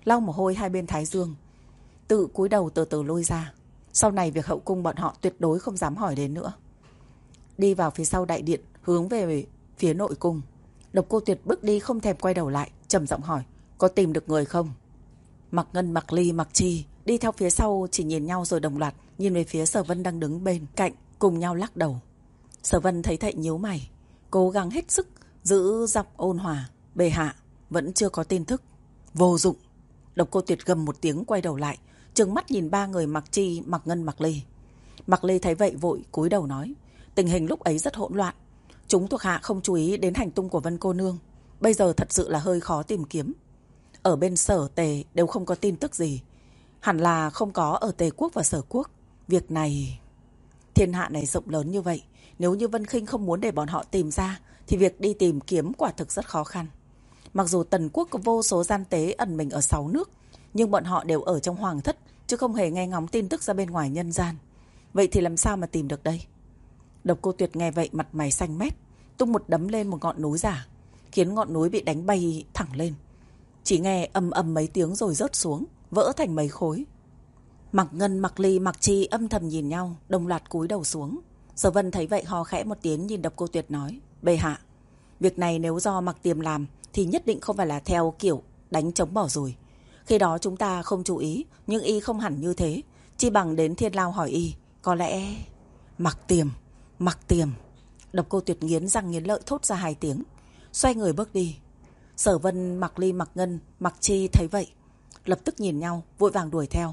lau mồ hôi hai bên thái dương, tự cúi đầu từ từ lui ra. Sau này việc hậu cung bọn họ tuyệt đối không dám hỏi đến nữa. Đi vào phía sau đại điện, hướng về phía nội cung. Độc Cô Tuyệt bước đi không thèm quay đầu lại, trầm giọng hỏi: có tìm được người không? Mặc Ngân, Mặc Ly, Mặc Chi đi theo phía sau, chỉ nhìn nhau rồi đồng loạt nhìn về phía Sở Vân đang đứng bên cạnh, cùng nhau lắc đầu. Sở Vân thấy vậy nhíu mày, cố gắng hết sức giữ giọng ôn hòa: bệ hạ, vẫn chưa có tin tức. Vô dụng. Độc Cô Tuyệt gầm một tiếng, quay đầu lại, trừng mắt nhìn ba người Mặc Chi, Mặc Ngân, Mặc Ly. Mặc Ly thấy vậy vội cúi đầu nói: tình hình lúc ấy rất hỗn loạn, chúng thuộc hạ không chú ý đến hành tung của Vân cô nương, bây giờ thật sự là hơi khó tìm kiếm. Ở bên Sở Tề đều không có tin tức gì, hẳn là không có ở Tề quốc và Sở quốc. Việc này, thiên hạ này rộng lớn như vậy, nếu như Vân Khinh không muốn để bọn họ tìm ra thì việc đi tìm kiếm quả thực rất khó khăn. Mặc dù Tần quốc có vô số gian tế ẩn mình ở sáu nước, nhưng bọn họ đều ở trong hoàng thất, chứ không hề nghe ngóng tin tức ra bên ngoài nhân gian. Vậy thì làm sao mà tìm được đây? Độc Cô Tuyệt nghe vậy mặt mày xanh mét, tung một đấm lên một ngọn núi giả, khiến ngọn núi bị đánh bay thẳng lên. Chỉ nghe ầm ầm mấy tiếng rồi rớt xuống, vỡ thành mấy khối. Mặc Ngân, Mặc Ly, Mặc Chi âm thầm nhìn nhau, đồng loạt cúi đầu xuống. Sở Vân thấy vậy ho khẽ một tiếng, nhìn Độc Cô Tuyệt nói: bệ hạ, việc này nếu do Mặc Tiềm làm thì nhất định không phải là theo kiểu đánh trống bỏ rồi. Khi đó chúng ta không chú ý, nhưng y không hẳn như thế, chi bằng đến Thiên Lao hỏi y. Có lẽ... Mặc Tiềm, Mặc Tiềm. Độc Cô Tuyệt nghiến răng nghiến lợi thốt ra hai tiếng, xoay người bước đi. Sở Vân, Mặc Ly, Mặc Ngân, Mặc Chi thấy vậy, lập tức nhìn nhau, vội vàng đuổi theo.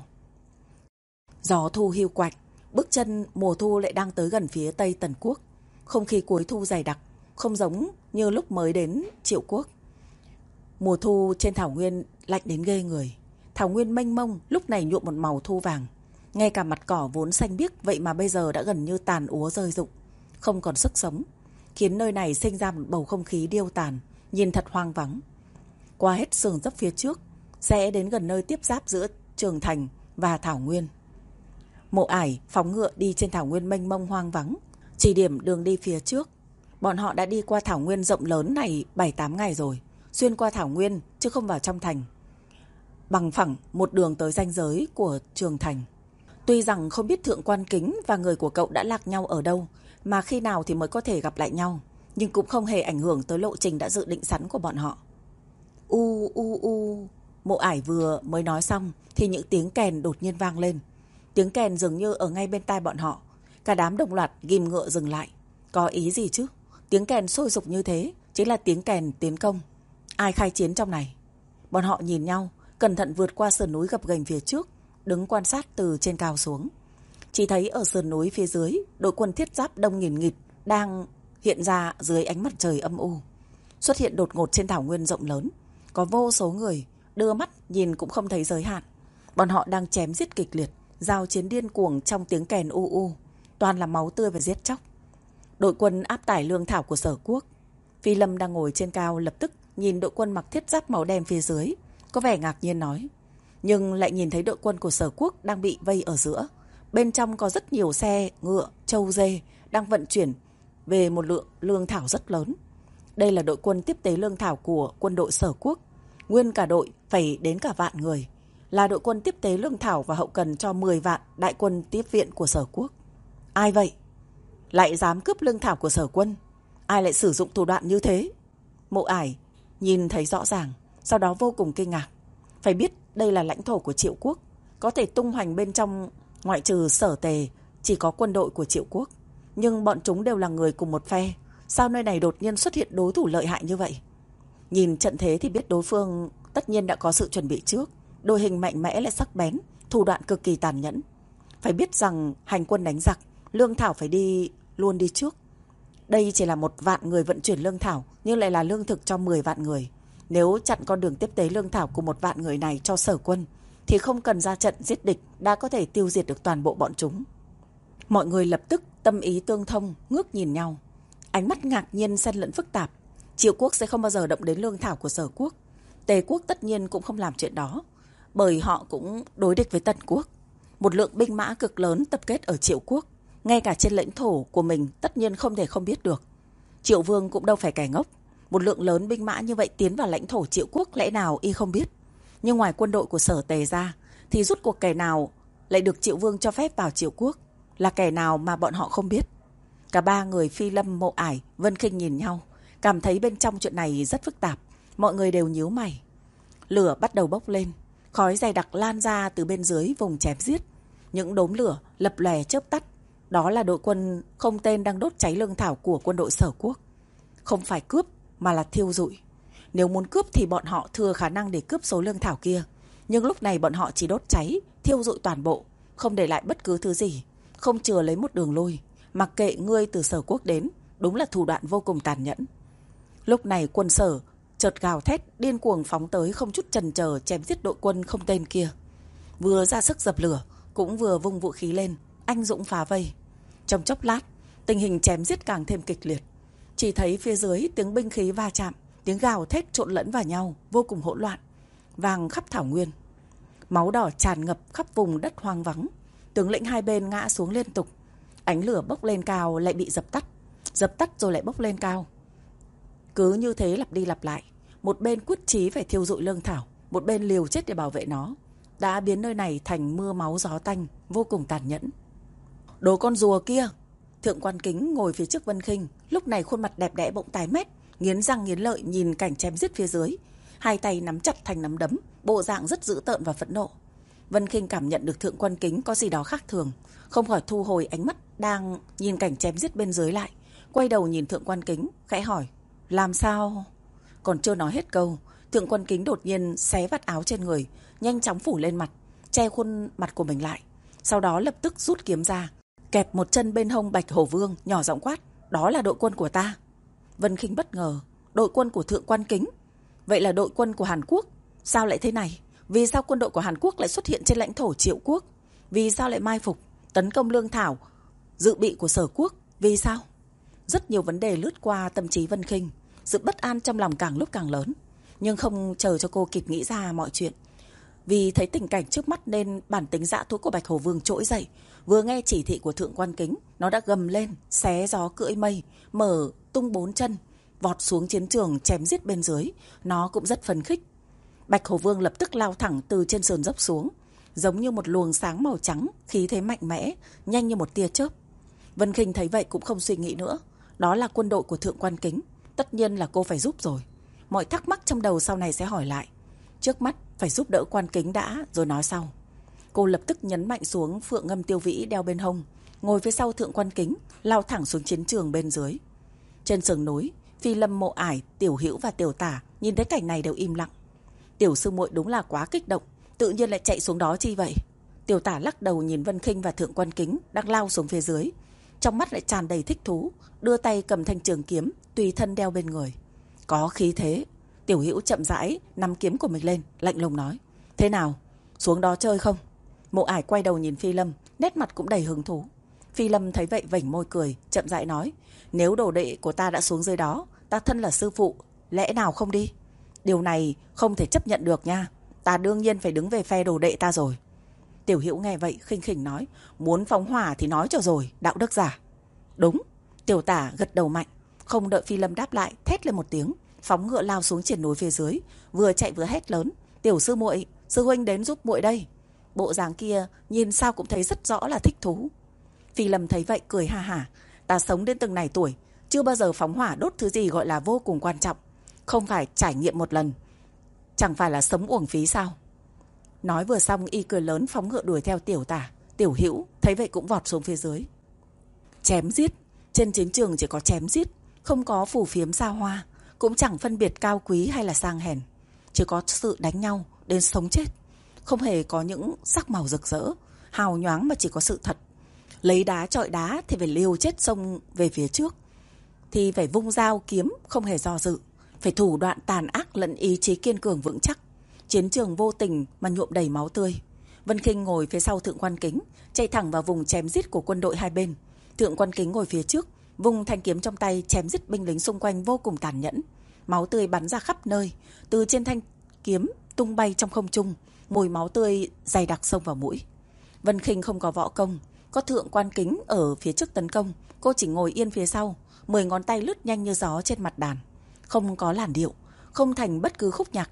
Gió thu hiu quạnh, bước chân mùa thu lại đang tới gần phía tây Tần quốc. Không khí cuối thu dày đặc, không giống như lúc mới đến Triệu quốc. Mùa thu trên thảo nguyên lạnh đến ghê người. Thảo nguyên mênh mông lúc này nhuộm một màu thu vàng. Ngay cả mặt cỏ vốn xanh biếc vậy mà bây giờ đã gần như tàn úa rơi rụng, không còn sức sống, khiến nơi này sinh ra một bầu không khí điêu tàn, nhìn thật hoang vắng. Qua hết sườn dốc phía trước, sẽ đến gần nơi tiếp giáp giữa Trường Thành và thảo nguyên. Mộ Ải phóng ngựa đi trên thảo nguyên mênh mông hoang vắng, chỉ điểm đường đi phía trước. Bọn họ đã đi qua thảo nguyên rộng lớn này bảy tám ngày rồi, xuyên qua thảo nguyên chứ không vào trong thành, bằng phẳng một đường tới ranh giới của Trường Thành. Tuy rằng không biết Thượng Quan Kính và người của cậu đã lạc nhau ở đâu, mà khi nào thì mới có thể gặp lại nhau, nhưng cũng không hề ảnh hưởng tới lộ trình đã dự định sẵn của bọn họ. U u u. Mộ Ải vừa mới nói xong thì những tiếng kèn đột nhiên vang lên. Tiếng kèn dường như ở ngay bên tai bọn họ. Cả đám đồng loạt ghim ngựa dừng lại. Có ý gì chứ? Tiếng kèn sôi sục như thế chính là tiếng kèn tiến công. Ai khai chiến trong này? Bọn họ nhìn nhau, cẩn thận vượt qua sườn núi gập ghềnh phía trước, đứng quan sát từ trên cao xuống. Chỉ thấy ở sườn núi phía dưới, đội quân thiết giáp đông nghìn nghịt đang hiện ra dưới ánh mặt trời âm u. Xuất hiện đột ngột trên thảo nguyên rộng lớn, có vô số người, đưa mắt nhìn cũng không thấy giới hạn. Bọn họ đang chém giết kịch liệt, giao chiến điên cuồng trong tiếng kèn u u, toàn là máu tươi và giết chóc. Đội quân áp tải lương thảo của Sở quốc. Phi Lâm đang ngồi trên cao lập tức nhìn đội quân mặc thiết giáp màu đen phía dưới, có vẻ ngạc nhiên nói, nhưng lại nhìn thấy đội quân của Sở quốc đang bị vây ở giữa. Bên trong có rất nhiều xe, ngựa, trâu dê đang vận chuyển về một lượng lương thảo rất lớn. Đây là đội quân tiếp tế lương thảo của quân đội Sở quốc. Nguyên cả đội phải đến cả vạn người, là đội quân tiếp tế lương thảo và hậu cần cho mười vạn đại quân tiếp viện của Sở quốc. Ai vậy? Lại dám cướp lương thảo của Sở quân? Ai lại sử dụng thủ đoạn như thế? Mộ Ải nhìn thấy rõ ràng, sau đó vô cùng kinh ngạc. Phải biết đây là lãnh thổ của Triệu quốc, có thể tung hoành bên trong ngoại trừ Sở Tề chỉ có quân đội của Triệu quốc. Nhưng bọn chúng đều là người cùng một phe, sao nơi này đột nhiên xuất hiện đối thủ lợi hại như vậy? Nhìn trận thế thì biết đối phương tất nhiên đã có sự chuẩn bị trước. Đội hình mạnh mẽ lại sắc bén, thủ đoạn cực kỳ tàn nhẫn. Phải biết rằng hành quân đánh giặc, lương thảo phải đi luôn đi trước. Đây chỉ là một vạn người vận chuyển lương thảo, nhưng lại là lương thực cho mười vạn người. Nếu chặn con đường tiếp tế lương thảo của một vạn người này cho Sở quân, thì không cần ra trận giết địch đã có thể tiêu diệt được toàn bộ bọn chúng. Mọi người lập tức tâm ý tương thông, ngước nhìn nhau, ánh mắt ngạc nhiên xen lẫn phức tạp. Triệu quốc sẽ không bao giờ động đến lương thảo của Sở quốc. Tề quốc tất nhiên cũng không làm chuyện đó, bởi họ cũng đối địch với Tần quốc. Một lượng binh mã cực lớn tập kết ở Triệu quốc, ngay cả trên lãnh thổ của mình tất nhiên không thể không biết được. Triệu vương cũng đâu phải kẻ ngốc, một lượng lớn binh mã như vậy tiến vào lãnh thổ Triệu quốc lẽ nào y không biết. Nhưng ngoài quân đội của Sở Tề ra thì rút cuộc kẻ nào lại được Triệu Vương cho phép vào Triệu Quốc, là kẻ nào mà bọn họ không biết. Cả ba người Phi Lâm, Mộ Ải, Vân Khinh nhìn nhau, cảm thấy bên trong chuyện này rất phức tạp. Mọi người đều nhíu mày. Lửa bắt đầu bốc lên, khói dày đặc lan ra từ bên dưới vùng chém giết. Những đốm lửa lập lòe chớp tắt. Đó là đội quân không tên đang đốt cháy lương thảo của quân đội Sở Quốc. Không phải cướp mà là thiêu rụi. Nếu muốn cướp thì bọn họ thừa khả năng để cướp số lương thảo kia. Nhưng lúc này bọn họ chỉ đốt cháy, thiêu rụi toàn bộ, không để lại bất cứ thứ gì, không chừa lấy một đường lui. Mặc kệ ngươi từ Sở Quốc đến, đúng là thủ đoạn vô cùng tàn nhẫn. Lúc này quân Sở chợt gào thét điên cuồng phóng tới, không chút chần chờ chém giết đội quân không tên kia. Vừa ra sức dập lửa, cũng vừa vung vũ khí lên, anh dũng phá vây. Trong chốc lát, tình hình chém giết càng thêm kịch liệt. Chỉ thấy phía dưới tiếng binh khí va chạm, tiếng gào thét trộn lẫn vào nhau, vô cùng hỗn loạn, vàng khắp thảo nguyên. Máu đỏ tràn ngập khắp vùng đất hoang vắng. Tướng lĩnh hai bên ngã xuống liên tục. Ánh lửa bốc lên cao lại bị dập tắt, dập tắt rồi lại bốc lên cao. Cứ như thế lặp đi lặp lại. Một bên quyết chí phải thiêu rụi lương thảo, một bên liều chết để bảo vệ nó, đã biến nơi này thành mưa máu gió tanh, vô cùng tàn nhẫn. Đồ con rùa kia! Thượng quan Kính ngồi phía trước Vân Khinh, lúc này khuôn mặt đẹp đẽ bỗng tái mét, nghiến răng nghiến lợi nhìn cảnh chém giết phía dưới, hai tay nắm chặt thành nắm đấm, bộ dạng rất dữ tợn và phẫn nộ. Vân Khinh cảm nhận được Thượng quan Kính có gì đó khác thường, không khỏi thu hồi ánh mắt đang nhìn cảnh chém giết bên dưới lại, quay đầu nhìn Thượng quan Kính, khẽ hỏi: làm sao? Còn chưa nói hết câu, Thượng quan Kính đột nhiên xé vạt áo trên người, nhanh chóng phủ lên mặt, che khuôn mặt của mình lại. Sau đó lập tức rút kiếm ra, kẹp một chân bên hông Bạch Hổ Vương, nhỏ giọng quát: đó là đội quân của ta. Vân Khinh bất ngờ, đội quân của Thượng quan Kính? Vậy là đội quân của Hàn Quốc? Sao lại thế này? Vì sao quân đội của Hàn Quốc lại xuất hiện trên lãnh thổ Triệu Quốc? Vì sao lại mai phục, tấn công lương thảo, dự bị của Sở Quốc? Vì sao? Rất nhiều vấn đề lướt qua tâm trí Vân Khinh, sự bất an trong lòng càng lúc càng lớn. Nhưng không chờ cho cô kịp nghĩ ra mọi chuyện, vì thấy tình cảnh trước mắt nên bản tính dã thú của Bạch Hổ Vương trỗi dậy. Vừa nghe chỉ thị của Thượng quan Kính, nó đã gầm lên, xé gió cưỡi mây, mở tung bốn chân, vọt xuống chiến trường chém giết bên dưới. Nó cũng rất phấn khích. Bạch Hổ Vương lập tức lao thẳng từ trên sườn dốc xuống, giống như một luồng sáng màu trắng, khí thế mạnh mẽ, nhanh như một tia chớp. Vân Khinh thấy vậy cũng không suy nghĩ nữa. Đó là quân đội của Thượng quan Kính, tất nhiên là cô phải giúp rồi. Mọi thắc mắc trong đầu sau này sẽ hỏi lại. Trước mắt phải giúp đỡ quan Kính đã, rồi nói sau. Cô lập tức nhấn mạnh xuống phượng ngâm tiêu vĩ đeo bên hông, ngồi phía sau Thượng quan Kính, lao thẳng xuống chiến trường bên dưới. Trên sườn núi, Phi Lâm, Mộ Ải, Tiểu Hữu và Tiểu Tả nhìn thấy cảnh này đều im lặng. Tiểu sư muội đúng là quá kích động, tự nhiên lại chạy xuống đó chi vậy? Tiểu Tả lắc đầu nhìn Vân Khinh và Thượng quan Kính đang lao xuống phía dưới, trong mắt lại tràn đầy thích thú, đưa tay cầm thanh trường kiếm tùy thân đeo bên người. Có khí thế. Tiểu Hữu chậm rãi nắm kiếm của mình lên, lạnh lùng nói: thế nào, xuống đó chơi không? Mộ Ải quay đầu nhìn Phi Lâm, nét mặt cũng đầy hứng thú. Phi Lâm thấy vậy vểnh môi cười, chậm rãi nói: nếu đồ đệ của ta đã xuống dưới đó, ta thân là sư phụ, lẽ nào không đi? Điều này không thể chấp nhận được nha, ta đương nhiên phải đứng về phe đồ đệ ta rồi. Tiểu Hữu nghe vậy khinh khỉnh nói: muốn phóng hỏa thì nói cho rồi, đạo đức giả. Đúng. Tiểu Tả gật đầu mạnh, không đợi Phi Lâm đáp lại, thét lên một tiếng, phóng ngựa lao xuống triển núi phía dưới, vừa chạy vừa hét lớn: tiểu sư muội, sư huynh đến giúp muội đây. Bộ dáng kia nhìn sao cũng thấy rất rõ là thích thú. Phi Lâm thấy vậy cười ha hả: ta sống đến từng này tuổi, chưa bao giờ phóng hỏa đốt thứ gì gọi là vô cùng quan trọng, không phải trải nghiệm một lần, chẳng phải là sống uổng phí sao? Nói vừa xong y cười lớn phóng ngựa đuổi theo Tiểu Tả. Tiểu Hữu thấy vậy cũng vọt xuống phía dưới. Chém giết, trên chiến trường chỉ có chém giết, không có phù phiếm xa hoa, cũng chẳng phân biệt cao quý hay là sang hèn, chỉ có sự đánh nhau đến sống chết. Không hề có những sắc màu rực rỡ, hào nhoáng, mà chỉ có sự thật. Lấy đá chọi đá thì phải liều chết xông về phía trước, thì phải vung dao kiếm không hề do dự, phải thủ đoạn tàn ác lẫn ý chí kiên cường vững chắc. Chiến trường vô tình mà nhuộm đầy máu tươi. Vân Khinh ngồi phía sau Thượng quan Kính, chạy thẳng vào vùng chém giết của quân đội hai bên. Thượng quan Kính ngồi phía trước, vung thanh kiếm trong tay chém giết binh lính xung quanh vô cùng tàn nhẫn. Máu tươi bắn ra khắp nơi, từ trên thanh kiếm tung bay trong không trung, mùi máu tươi dày đặc xông vào mũi. Vân Khinh không có võ công, có Thượng quan Kính ở phía trước tấn công, cô chỉ ngồi yên phía sau, mười ngón tay lướt nhanh như gió trên mặt đàn, không có làn điệu, không thành bất cứ khúc nhạc nào,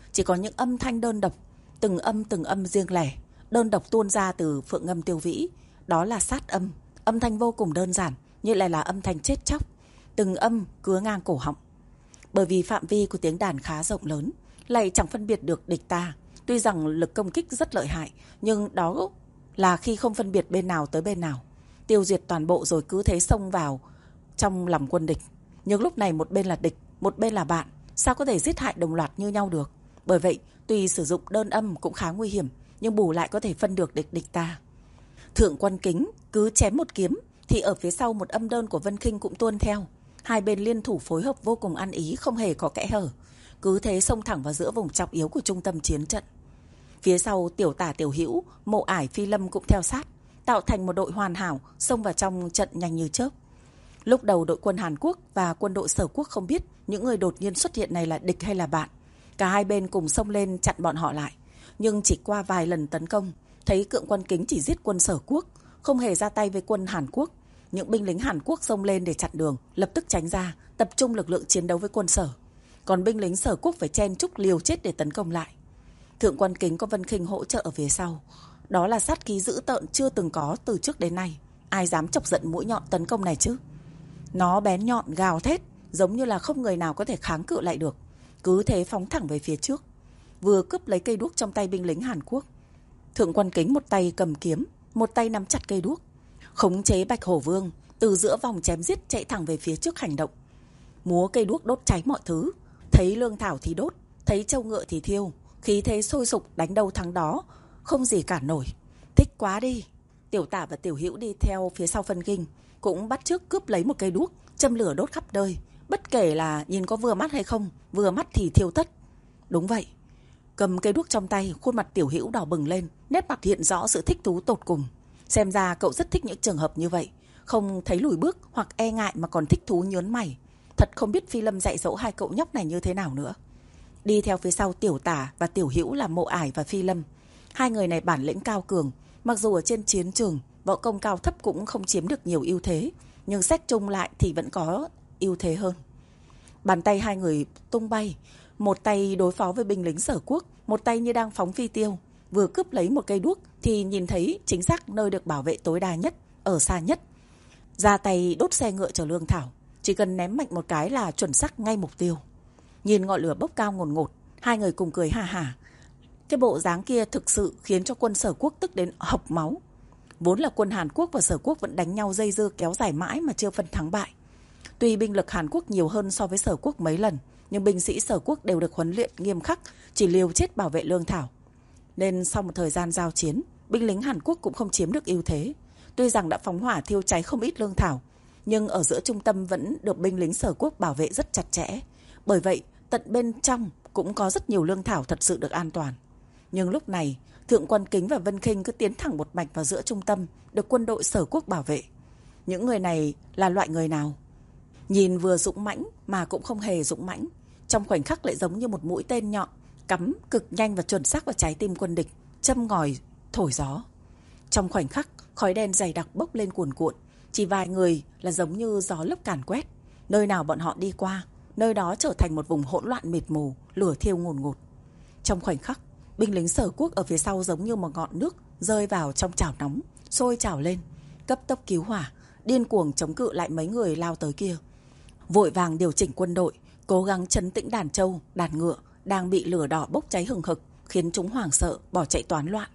chỉ có những âm thanh đơn độc, từng âm từng âm riêng lẻ, đơn độc tuôn ra từ phượng ngâm Tiêu Vĩ. Đó là sát âm, âm thanh vô cùng đơn giản, nhưng lại là âm thanh chết chóc, từng âm cứa ngang cổ họng. Bởi vì phạm vi của tiếng đàn khá rộng lớn, lại chẳng phân biệt được địch ta. Tuy rằng lực công kích rất lợi hại, nhưng đó là khi không phân biệt bên nào tới bên nào, tiêu diệt toàn bộ rồi cứ thế xông vào trong lòng quân địch. Nhưng lúc này một bên là địch, một bên là bạn, sao có thể giết hại đồng loạt như nhau được? Bởi vậy, tuy sử dụng đơn âm cũng khá nguy hiểm, nhưng bù lại có thể phân được địch địch ta. Thượng Quan Kính cứ chém một kiếm, thì ở phía sau một âm đơn của Vân Khinh cũng tuôn theo. Hai bên liên thủ phối hợp vô cùng ăn ý, không hề có kẽ hở, cứ thế xông thẳng vào giữa vùng trọng yếu của trung tâm chiến trận. Phía sau Tiểu Tả, Tiểu Hữu, Mộ Ải, Phi Lâm cũng theo sát, tạo thành một đội hoàn hảo, xông vào trong trận nhanh như chớp. Lúc đầu đội quân Hàn Quốc và quân đội Sở Quốc không biết những người đột nhiên xuất hiện này là địch hay là bạn. Cả hai bên cùng xông lên chặn bọn họ lại. Nhưng chỉ qua vài lần tấn công, thấy Thượng Quan Kính chỉ giết quân Sở Quốc, không hề ra tay với quân Hàn Quốc. Những binh lính Hàn Quốc xông lên để chặn đường, lập tức tránh ra, tập trung lực lượng chiến đấu với quân Sở. Còn binh lính Sở Quốc phải chen chúc liều chết để tấn công lại. Thượng Quan Kính có Vân Khinh hỗ trợ ở phía sau. Đó là sát khí dữ tợn chưa từng có từ trước đến nay. Ai dám chọc giận mũi nhọn tấn công này chứ? Nó bén nhọn gào thét, giống như là không người nào có thể kháng cự lại được. Cứ thế phóng thẳng về phía trước, vừa cướp lấy cây đuốc trong tay binh lính Hàn Quốc. Thượng Quan Kính một tay cầm kiếm, một tay nắm chặt cây đuốc, khống chế Bạch Hổ Vương, từ giữa vòng chém giết chạy thẳng về phía trước hành động. Múa cây đuốc đốt cháy mọi thứ, thấy lương thảo thì đốt, thấy trâu ngựa thì thiêu, khí thế sôi sục, đánh đâu thắng đó, không gì cản nổi. Thích quá đi. Tiểu Tả và Tiểu Hữu đi theo phía sau Vân Khinh cũng bắt chước cướp lấy một cây đuốc, châm lửa đốt khắp nơi, bất kể là nhìn có vừa mắt hay không, vừa mắt thì thiêu tất. Đúng vậy, cầm cây đuốc trong tay, khuôn mặt Tiểu Hữu đỏ bừng lên, nét mặt hiện rõ sự thích thú tột cùng. Xem ra cậu rất thích những trường hợp như vậy, không thấy lùi bước hoặc e ngại mà còn thích thú nhớn mày. Thật không biết Phi Lâm dạy dỗ hai cậu nhóc này như thế nào nữa. Đi theo phía sau Tiểu Tả và Tiểu Hữu là Mộ Ải và Phi Lâm. Hai người này bản lĩnh cao cường, mặc dù ở trên chiến trường võ công cao thấp cũng không chiếm được nhiều ưu thế, nhưng xét chung lại thì vẫn có ưu thế hơn. Bàn tay hai người tung bay, một tay đối phó với binh lính Sở Quốc, một tay như đang phóng phi tiêu. Vừa cướp lấy một cây đuốc thì nhìn thấy chính xác nơi được bảo vệ tối đa nhất, ở xa nhất. Ra tay đốt xe ngựa chở lương thảo, chỉ cần ném mạnh một cái là chuẩn xác ngay mục tiêu. Nhìn ngọn lửa bốc cao ngồn ngột, hai người cùng cười ha hả. Cái bộ dáng kia thực sự khiến cho quân Sở Quốc tức đến hộc máu. Vốn là quân Hàn Quốc và Sở Quốc vẫn đánh nhau dây dưa kéo dài mãi mà chưa phân thắng bại. Tuy binh lực Hàn Quốc nhiều hơn so với Sở Quốc mấy lần, nhưng binh sĩ Sở Quốc đều được huấn luyện nghiêm khắc, chỉ liều chết bảo vệ lương thảo. Nên sau một thời gian giao chiến, binh lính Hàn Quốc cũng không chiếm được ưu thế. Tuy rằng đã phóng hỏa thiêu cháy không ít lương thảo, nhưng ở giữa trung tâm vẫn được binh lính Sở Quốc bảo vệ rất chặt chẽ. Bởi vậy, tận bên trong cũng có rất nhiều lương thảo thật sự được an toàn. Nhưng lúc này, Thượng Quan Kính và Vân Khinh cứ tiến thẳng một mạch vào giữa trung tâm, được quân đội Sở Quốc bảo vệ. Những người này là loại người nào? Nhìn vừa dũng mãnh mà cũng không hề dũng mãnh, trong khoảnh khắc lại giống như một mũi tên nhọn cắm cực nhanh và chuẩn xác vào trái tim quân địch, châm ngòi thổi gió. Trong khoảnh khắc, khói đen dày đặc bốc lên cuồn cuộn, chỉ vài người là giống như gió lốc càn quét. Nơi nào bọn họ đi qua, nơi đó trở thành một vùng hỗn loạn mịt mù, lửa thiêu ngùn ngụt. Trong khoảnh khắc, binh lính Sở Quốc ở phía sau giống như một ngọn nước rơi vào trong chảo nóng, sôi trào lên, cấp tốc cứu hỏa, điên cuồng chống cự lại mấy người lao tới kia. Vội vàng điều chỉnh quân đội, cố gắng trấn tĩnh đàn trâu, đàn ngựa đang bị lửa đỏ bốc cháy hừng hực, khiến chúng hoảng sợ bỏ chạy toán loạn.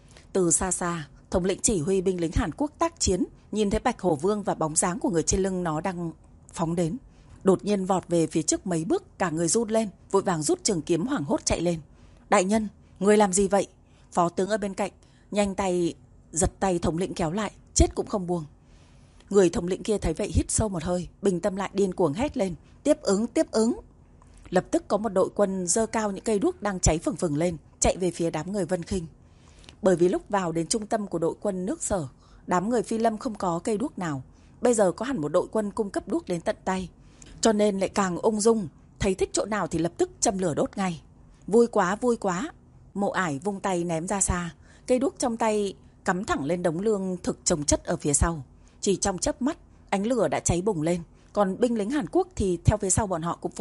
Từ xa xa, thống lĩnh chỉ huy binh lính Hàn Quốc tác chiến nhìn thấy Bạch Hổ Vương và bóng dáng của người trên lưng nó đang phóng đến, đột nhiên vọt về phía trước mấy bước, cả người run lên, vội vàng rút trường kiếm hoảng hốt chạy lên. Đại nhân, người làm gì vậy? Phó tướng ở bên cạnh nhanh tay giật tay thống lĩnh kéo lại, chết cũng không buông. Người thống lĩnh kia thấy vậy hít sâu một hơi, bình tâm lại điên cuồng hét lên, tiếp ứng, tiếp ứng. Lập tức có một đội quân giơ cao những cây đuốc đang cháy phừng phừng lên, chạy về phía đám người Vân Khinh. Bởi vì lúc vào đến trung tâm của đội quân nước Sở, đám người Phi Lâm không có cây đuốc nào, bây giờ có hẳn một đội quân cung cấp đuốc đến tận tay, cho nên lại càng ung dung, thấy thích chỗ nào thì lập tức châm lửa đốt ngay. Vui quá, vui quá. Mộ Ải vung tay ném ra xa, cây đuốc trong tay cắm thẳng lên đống lương thực chồng chất ở phía sau. Chỉ trong chớp mắt, ánh lửa đã cháy bùng lên, còn binh lính Hàn Quốc thì theo phía sau bọn họ cũng phối hợp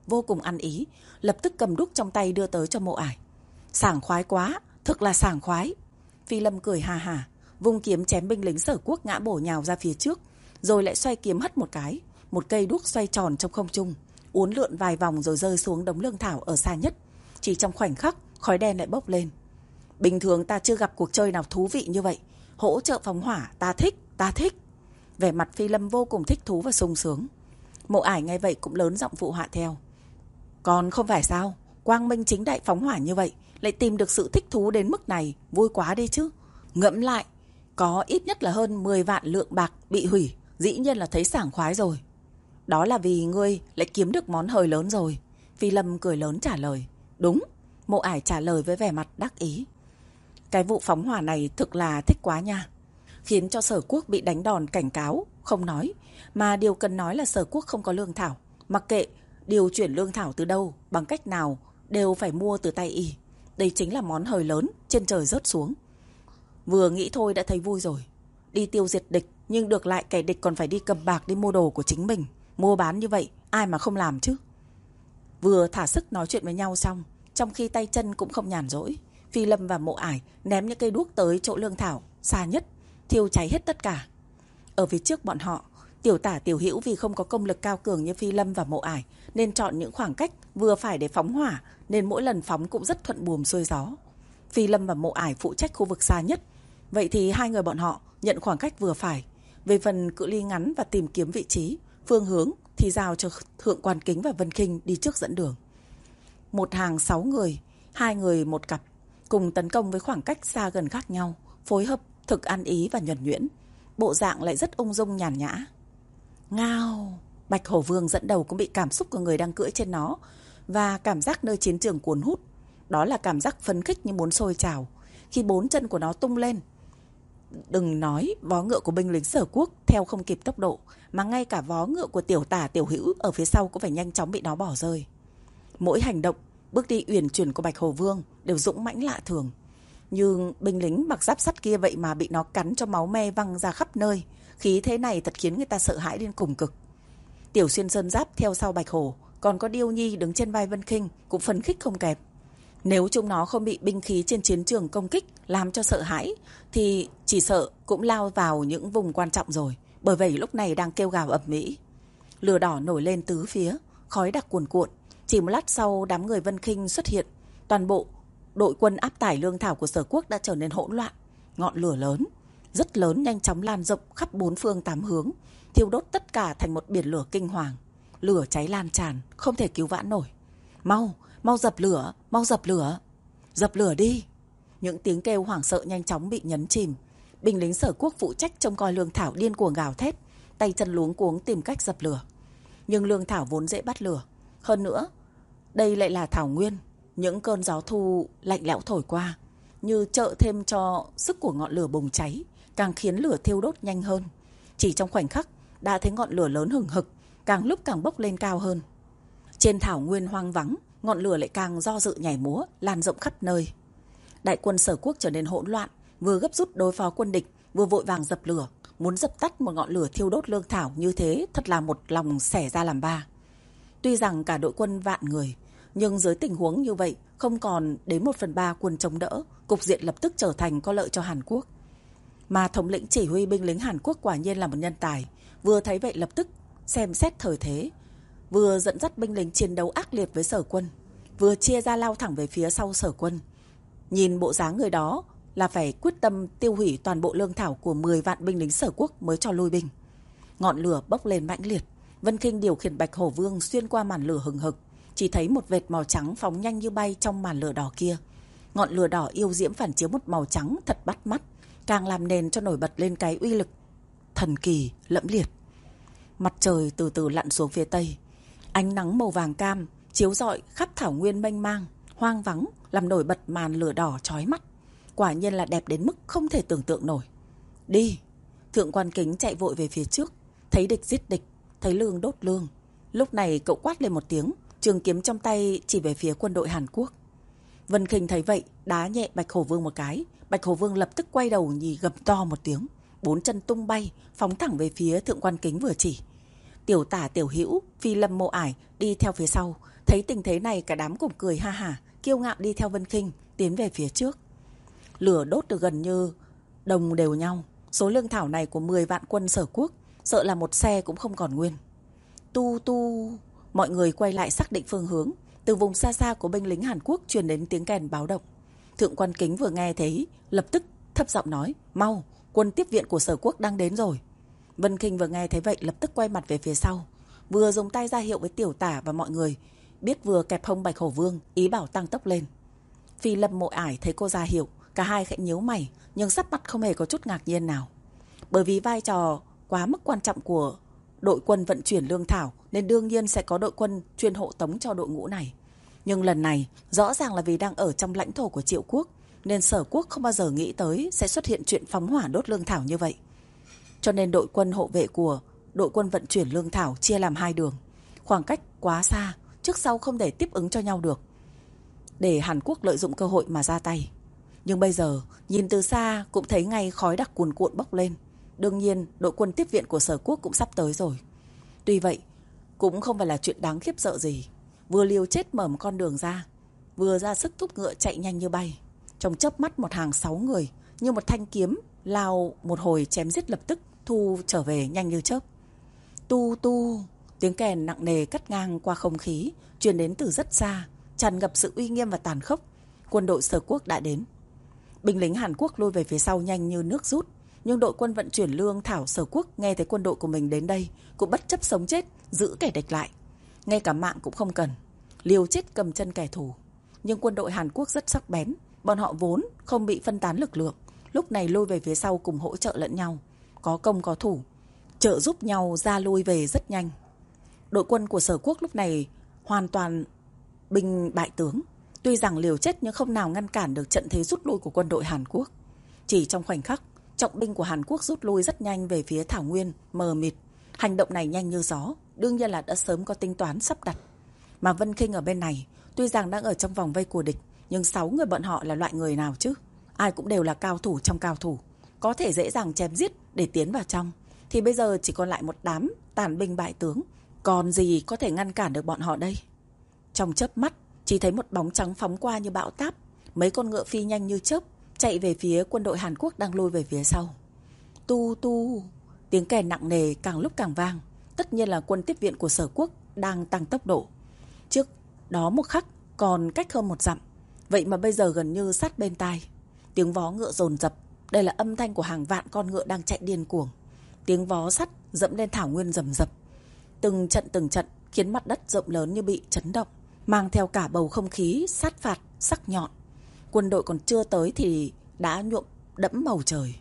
vô cùng ăn ý, lập tức cầm đuốc trong tay đưa tới cho Mộ Ải. Sảng khoái quá, thực là sảng khoái. Phi Lâm cười hà hà, vung kiếm chém binh lính Sở Quốc ngã bổ nhào ra phía trước, rồi lại xoay kiếm hất một cái, một cây đuốc xoay tròn trong không trung, uốn lượn vài vòng rồi rơi xuống đống lương thảo ở xa nhất. Chỉ trong khoảnh khắc, khói đen lại bốc lên. Bình thường ta chưa gặp cuộc chơi nào thú vị như vậy. Hỗ trợ phóng hỏa, ta thích, ta thích. Vẻ mặt Phi Lâm vô cùng thích thú và sung sướng. Mộ Ải nghe vậy cũng lớn giọng phụ họa theo. Còn không phải sao, quang minh chính đại phóng hỏa như vậy, lại tìm được sự thích thú đến mức này, vui quá đi chứ. Ngẫm lại, có ít nhất là hơn mười vạn lượng bạc bị hủy, dĩ nhiên là thấy sảng khoái rồi. Đó là vì ngươi lại kiếm được món hời lớn rồi. Phi Lâm cười lớn trả lời. Đúng, Mộ Ải trả lời với vẻ mặt đắc ý. Cái vụ phóng hỏa này thực là thích quá nha. Khiến cho Sở Quốc bị đánh đòn cảnh cáo, không nói. Mà điều cần nói là Sở Quốc không có lương thảo. Mặc kệ điều chuyển lương thảo từ đâu, bằng cách nào, đều phải mua từ tay y. Đây chính là món hời lớn trên trời rớt xuống. Vừa nghĩ thôi đã thấy vui rồi. Đi tiêu diệt địch, nhưng được lại kẻ địch còn phải đi cầm bạc đi mua đồ của chính mình. Mua bán như vậy, ai mà không làm chứ. Vừa thả sức nói chuyện với nhau xong, trong khi tay chân cũng không nhàn rỗi, Phi Lâm và Mộ Ải ném những cây đuốc tới chỗ lương thảo xa nhất, thiêu cháy hết tất cả. Ở phía trước bọn họ, Tiểu Tả Tiểu Hữu vì không có công lực cao cường như Phi Lâm và Mộ Ải nên chọn những khoảng cách vừa phải để phóng hỏa, nên mỗi lần phóng cũng rất thuận buồm xuôi gió. Phi Lâm và Mộ Ải phụ trách khu vực xa nhất, vậy thì hai người bọn họ nhận khoảng cách vừa phải. Về phần cự ly ngắn và tìm kiếm vị trí, phương hướng thì giao cho Thượng Quan Kính và Vân Khinh đi trước dẫn đường. Một hàng sáu người, hai người một cặp, cùng tấn công với khoảng cách xa gần khác nhau, phối hợp thực ăn ý và nhuần nhuyễn, bộ dạng lại rất ung dung nhàn nhã. Ngao! Bạch Hổ Vương dẫn đầu cũng bị cảm xúc của người đang cưỡi trên nó và cảm giác nơi chiến trường cuốn hút. Đó là cảm giác phấn khích như muốn sôi trào khi bốn chân của nó tung lên. Đừng nói vó ngựa của binh lính Sở Quốc theo không kịp tốc độ, mà ngay cả vó ngựa của Tiểu Tả Tiểu Hữu ở phía sau cũng phải nhanh chóng bị nó bỏ rơi. Mỗi hành động, bước đi uyển chuyển của Bạch Hổ Vương đều dũng mãnh lạ thường. Nhưng binh lính mặc giáp sắt kia vậy mà bị nó cắn cho máu me văng ra khắp nơi. Khí thế này thật khiến người ta sợ hãi đến cùng cực. Tiểu Xuyên Sơn Giáp theo sau Bạch Hổ, còn có Điêu Nhi đứng trên vai Vân Khinh cũng phấn khích không kém. Nếu chúng nó không bị binh khí trên chiến trường công kích làm cho sợ hãi, thì chỉ sợ cũng lao vào những vùng quan trọng rồi. Bởi vậy lúc này đang kêu gào ầm ĩ. Lửa đỏ nổi lên tứ phía, khói đặc cuồn cuộn. Chỉ một lát sau, đám người Vân Khinh xuất hiện. Toàn bộ đội quân áp tải lương thảo của Sở Quốc đã trở nên hỗn loạn. Ngọn lửa lớn, rất lớn, nhanh chóng lan rộng khắp bốn phương tám hướng, thiêu đốt tất cả thành một biển lửa kinh hoàng. Lửa cháy lan tràn, không thể cứu vãn nổi. Mau, mau dập lửa, mau dập lửa. Dập lửa đi. Những tiếng kêu hoảng sợ nhanh chóng bị nhấn chìm. Binh lính Sở Quốc phụ trách trông coi lương thảo điên cuồng gào thét, tay chân luống cuống tìm cách dập lửa. Nhưng lương thảo vốn dễ bắt lửa. Hơn nữa, đây lại là thảo nguyên. Những cơn gió thu lạnh lẽo thổi qua, như trợ thêm cho sức của ngọn lửa bùng cháy, càng khiến lửa thiêu đốt nhanh hơn. Chỉ trong khoảnh khắc đã thấy ngọn lửa lớn hừng hực, càng lúc càng bốc lên cao hơn. Trên thảo nguyên hoang vắng, ngọn lửa lại càng do dự nhảy múa, lan rộng khắp nơi. Đại quân Sở Quốc trở nên hỗn loạn, vừa gấp rút đối phó quân địch, vừa vội vàng dập lửa. Muốn dập tắt một ngọn lửa thiêu đốt lương thảo như thế thật là một lòng xẻ ra làm ba. Tuy rằng cả đội quân vạn người, nhưng dưới tình huống như vậy, không còn đến một phần ba quân chống đỡ, cục diện lập tức trở thành có lợi cho Hàn Quốc. Mà thống lĩnh chỉ huy binh lính Hàn Quốc quả nhiên là một nhân tài, vừa thấy vậy lập tức xem xét thời thế, vừa dẫn dắt binh lính chiến đấu ác liệt với Sở quân, vừa chia ra lao thẳng về phía sau Sở quân. Nhìn bộ dáng người đó là phải quyết tâm tiêu hủy toàn bộ lương thảo của mười vạn binh lính Sở Quốc mới cho lui binh. Ngọn lửa bốc lên mãnh liệt, Vân Khinh điều khiển Bạch Hổ Vương xuyên qua màn lửa hừng hực, chỉ thấy một vệt màu trắng phóng nhanh như bay trong màn lửa đỏ kia. Ngọn lửa đỏ yêu diễm phản chiếu một màu trắng thật bắt mắt, càng làm nền cho nổi bật lên cái uy lực thần kỳ lẫm liệt. Mặt trời từ từ lặn xuống phía tây, ánh nắng màu vàng cam chiếu rọi khắp thảo nguyên mênh mang, hoang vắng, làm nổi bật màn lửa đỏ chói mắt. Quả nhiên là đẹp đến mức không thể tưởng tượng nổi. Đi! Thượng Quan Kính chạy vội về phía trước, thấy địch giết địch, thấy lương đốt lương. Lúc này cậu quát lên một tiếng, trường kiếm trong tay chỉ về phía quân đội Hàn Quốc. Vân Khinh thấy vậy, đá nhẹ Bạch Hổ Vương một cái. Bạch Hổ Vương lập tức quay đầu nhì gầm to một tiếng, bốn chân tung bay, phóng thẳng về phía Thượng Quan Kính vừa chỉ. Tiểu Tả Tiểu Hữu, Phi Lâm Mộ Ải đi theo phía sau, Thấy tình thế này, cả đám cùng cười ha hả, kiêu ngạo đi theo Vân Khinh tiến về phía trước. Lửa đốt được gần như đồng đều nhau. Số lương thảo này của mười vạn quân Sở Quốc, sợ là một xe cũng không còn nguyên. Tu tu, mọi người quay lại xác định phương hướng. Từ vùng xa xa của binh lính Hàn Quốc truyền đến tiếng kèn báo động. Thượng quan Kính vừa nghe thấy, lập tức thấp giọng nói: "Mau, quân tiếp viện của Sở Quốc đang đến rồi." Vân Khinh vừa nghe thấy vậy, lập tức quay mặt về phía sau, vừa dùng tay ra hiệu với Tiểu Tả và mọi người, biết vừa kẹp hông Bạch Hổ Vương, ý bảo tăng tốc lên. Phi Lâm Mộ Ải thấy cô ra hiệu, cả hai khẽ nhíu mày, nhưng sắc mặt không hề có chút ngạc nhiên nào. Bởi vì vai trò quá mức quan trọng của đội quân vận chuyển lương thảo, nên đương nhiên sẽ có đội quân chuyên hộ tống cho đội ngũ này. Nhưng lần này, rõ ràng là vì đang ở trong lãnh thổ của Triệu Quốc, nên Sở Quốc không bao giờ nghĩ tới sẽ xuất hiện chuyện phóng hỏa đốt lương thảo như vậy. Cho nên đội quân hộ vệ của đội quân vận chuyển lương thảo chia làm hai đường. Khoảng cách quá xa, trước sau không thể tiếp ứng cho nhau được, để Hàn Quốc lợi dụng cơ hội mà ra tay. Nhưng bây giờ, nhìn từ xa cũng thấy ngay khói đặc cuồn cuộn bốc lên. Đương nhiên, đội quân tiếp viện của Sở Quốc cũng sắp tới rồi. Tuy vậy, cũng không phải là chuyện đáng khiếp sợ gì. Vừa liều chết mở một con đường ra, vừa ra sức thúc ngựa chạy nhanh như bay. Trong chớp mắt, một hàng sáu người như một thanh kiếm lao một hồi chém giết, lập tức thu trở về nhanh như chớp. Tu tu, tiếng kèn nặng nề cắt ngang qua không khí, truyền đến từ rất xa, tràn ngập sự uy nghiêm và tàn khốc. Quân đội Sở Quốc đã đến. Binh lính Hàn Quốc lùi về phía sau nhanh như nước rút. Nhưng đội quân vận chuyển lương thảo Sở Quốc nghe thấy quân đội của mình đến đây, cũng bất chấp sống chết giữ kẻ địch lại. Ngay cả mạng cũng không cần, liều chết cầm chân kẻ thù. Nhưng quân đội Hàn Quốc rất sắc bén, bọn họ vốn không bị phân tán lực lượng, lúc này lùi về phía sau cùng hỗ trợ lẫn nhau, có công có thủ, trợ giúp nhau ra lui về rất nhanh. Đội quân của Sở Quốc lúc này hoàn toàn binh bại tướng. Tuy rằng liều chết nhưng không nào ngăn cản được trận thế rút lui của quân đội Hàn Quốc. Chỉ trong khoảnh khắc, trọng binh của Hàn Quốc rút lui rất nhanh về phía thảo nguyên mờ mịt. Hành động này nhanh như gió, đương nhiên là đã sớm có tính toán sắp đặt. Mà Vân Khinh ở bên này, tuy rằng đang ở trong vòng vây của địch, nhưng sáu người bọn họ là loại người nào chứ? Ai cũng đều là cao thủ trong cao thủ, có thể dễ dàng chém giết để tiến vào trong. Thì bây giờ chỉ còn lại một đám tàn binh bại tướng, còn gì có thể ngăn cản được bọn họ đây? Trong chớp mắt, chỉ thấy một bóng trắng phóng qua như bão táp, mấy con ngựa phi nhanh như chớp chạy về phía quân đội Hàn Quốc đang lui về phía sau. Tu tu, tiếng kèn nặng nề càng lúc càng vang. Tất nhiên là quân tiếp viện của Sở Quốc đang tăng tốc độ. Trước đó một khắc còn cách hơn một dặm, vậy mà bây giờ gần như sát bên tai. Tiếng vó ngựa dồn dập, đây là âm thanh của hàng vạn con ngựa đang chạy điên cuồng. Tiếng vó sắt dẫm lên thảo nguyên rầm rập, từng trận từng trận khiến mặt đất rộng lớn như bị chấn động, mang theo cả bầu không khí sát phạt sắc nhọn. Quân đội còn chưa tới thì đã nhuộm đẫm màu trời.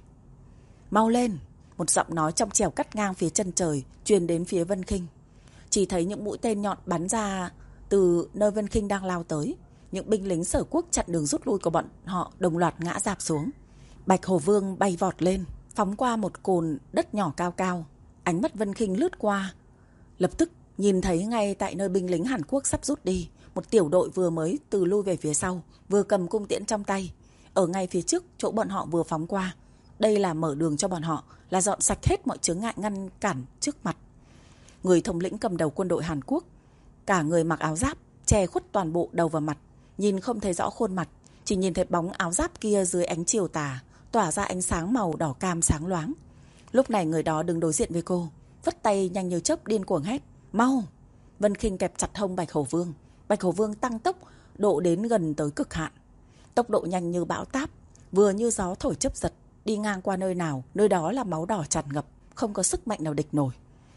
Mau lên, một giọng nói trong trẻo cắt ngang phía chân trời truyền đến phía Vân Khinh. Chỉ thấy những mũi tên nhọn bắn ra từ nơi Vân Khinh đang lao tới. Những binh lính Sở Quốc chặn đường rút lui của bọn họ đồng loạt ngã rạp xuống. Bạch Hổ Vương bay vọt lên, phóng qua một cồn đất nhỏ cao cao. Ánh mắt Vân Khinh lướt qua, lập tức nhìn thấy ngay tại nơi binh lính Hàn Quốc sắp rút đi, một tiểu đội vừa mới từ lui về phía sau, vừa cầm cung tiễn trong tay, ở ngay phía trước chỗ bọn họ vừa phóng qua. Đây là mở đường cho bọn họ, là dọn sạch hết mọi chướng ngại ngăn cản trước mặt. Người thống lĩnh cầm đầu quân đội Hàn Quốc, cả người mặc áo giáp, che khuất toàn bộ đầu và mặt, nhìn không thấy rõ khuôn mặt, chỉ nhìn thấy bóng áo giáp kia dưới ánh chiều tà, tỏa ra ánh sáng màu đỏ cam sáng loáng. Lúc này người đó đứng đối diện với cô, vất tay nhanh như chớp điên cuồng hét: "Mau!" Vân Khinh kẹp chặt hông Bạch Hổ Vương. Bạch Hổ Vương tăng tốc độ đến gần tới cực hạn, tốc độ nhanh như bão táp, vừa như gió thổi chớp giật, đi ngang qua nơi nào, nơi đó là máu đỏ tràn ngập, không có sức mạnh nào địch nổi.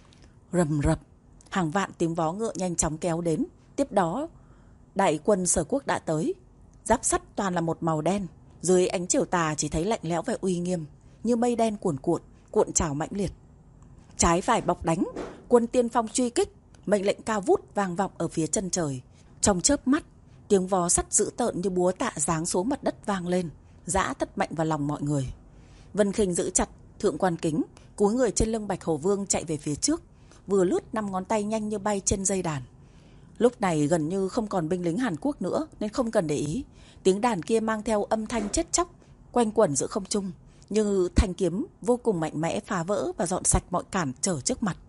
Rầm rập, hàng vạn tiếng vó ngựa nhanh chóng kéo đến. Tiếp đó, đại quân Sở Quốc đã tới. Giáp sắt toàn là một màu đen, dưới ánh chiều tà chỉ thấy lạnh lẽo và uy nghiêm, như mây đen cuồn cuộn, cuộn trào mãnh liệt. Trái phải bọc đánh, quân tiên phong truy kích, mệnh lệnh cao vút vang vọng ở phía chân trời. Trong chớp mắt, tiếng vó sắt dữ tợn như búa tạ giáng xuống mặt đất vang lên, giã tất mạnh vào lòng mọi người. Vân Khinh giữ chặt Thượng quan Kính, cúi người trên lưng Bạch Hổ Vương chạy về phía trước, vừa lướt năm ngón tay nhanh như bay trên dây đàn. Lúc này gần như không còn binh lính Hàn Quốc nữa nên không cần để ý. Tiếng đàn kia mang theo âm thanh chết chóc, quanh quẩn giữa không trung, như thanh kiếm vô cùng mạnh mẽ phá vỡ và dọn sạch mọi cản trở trước mặt.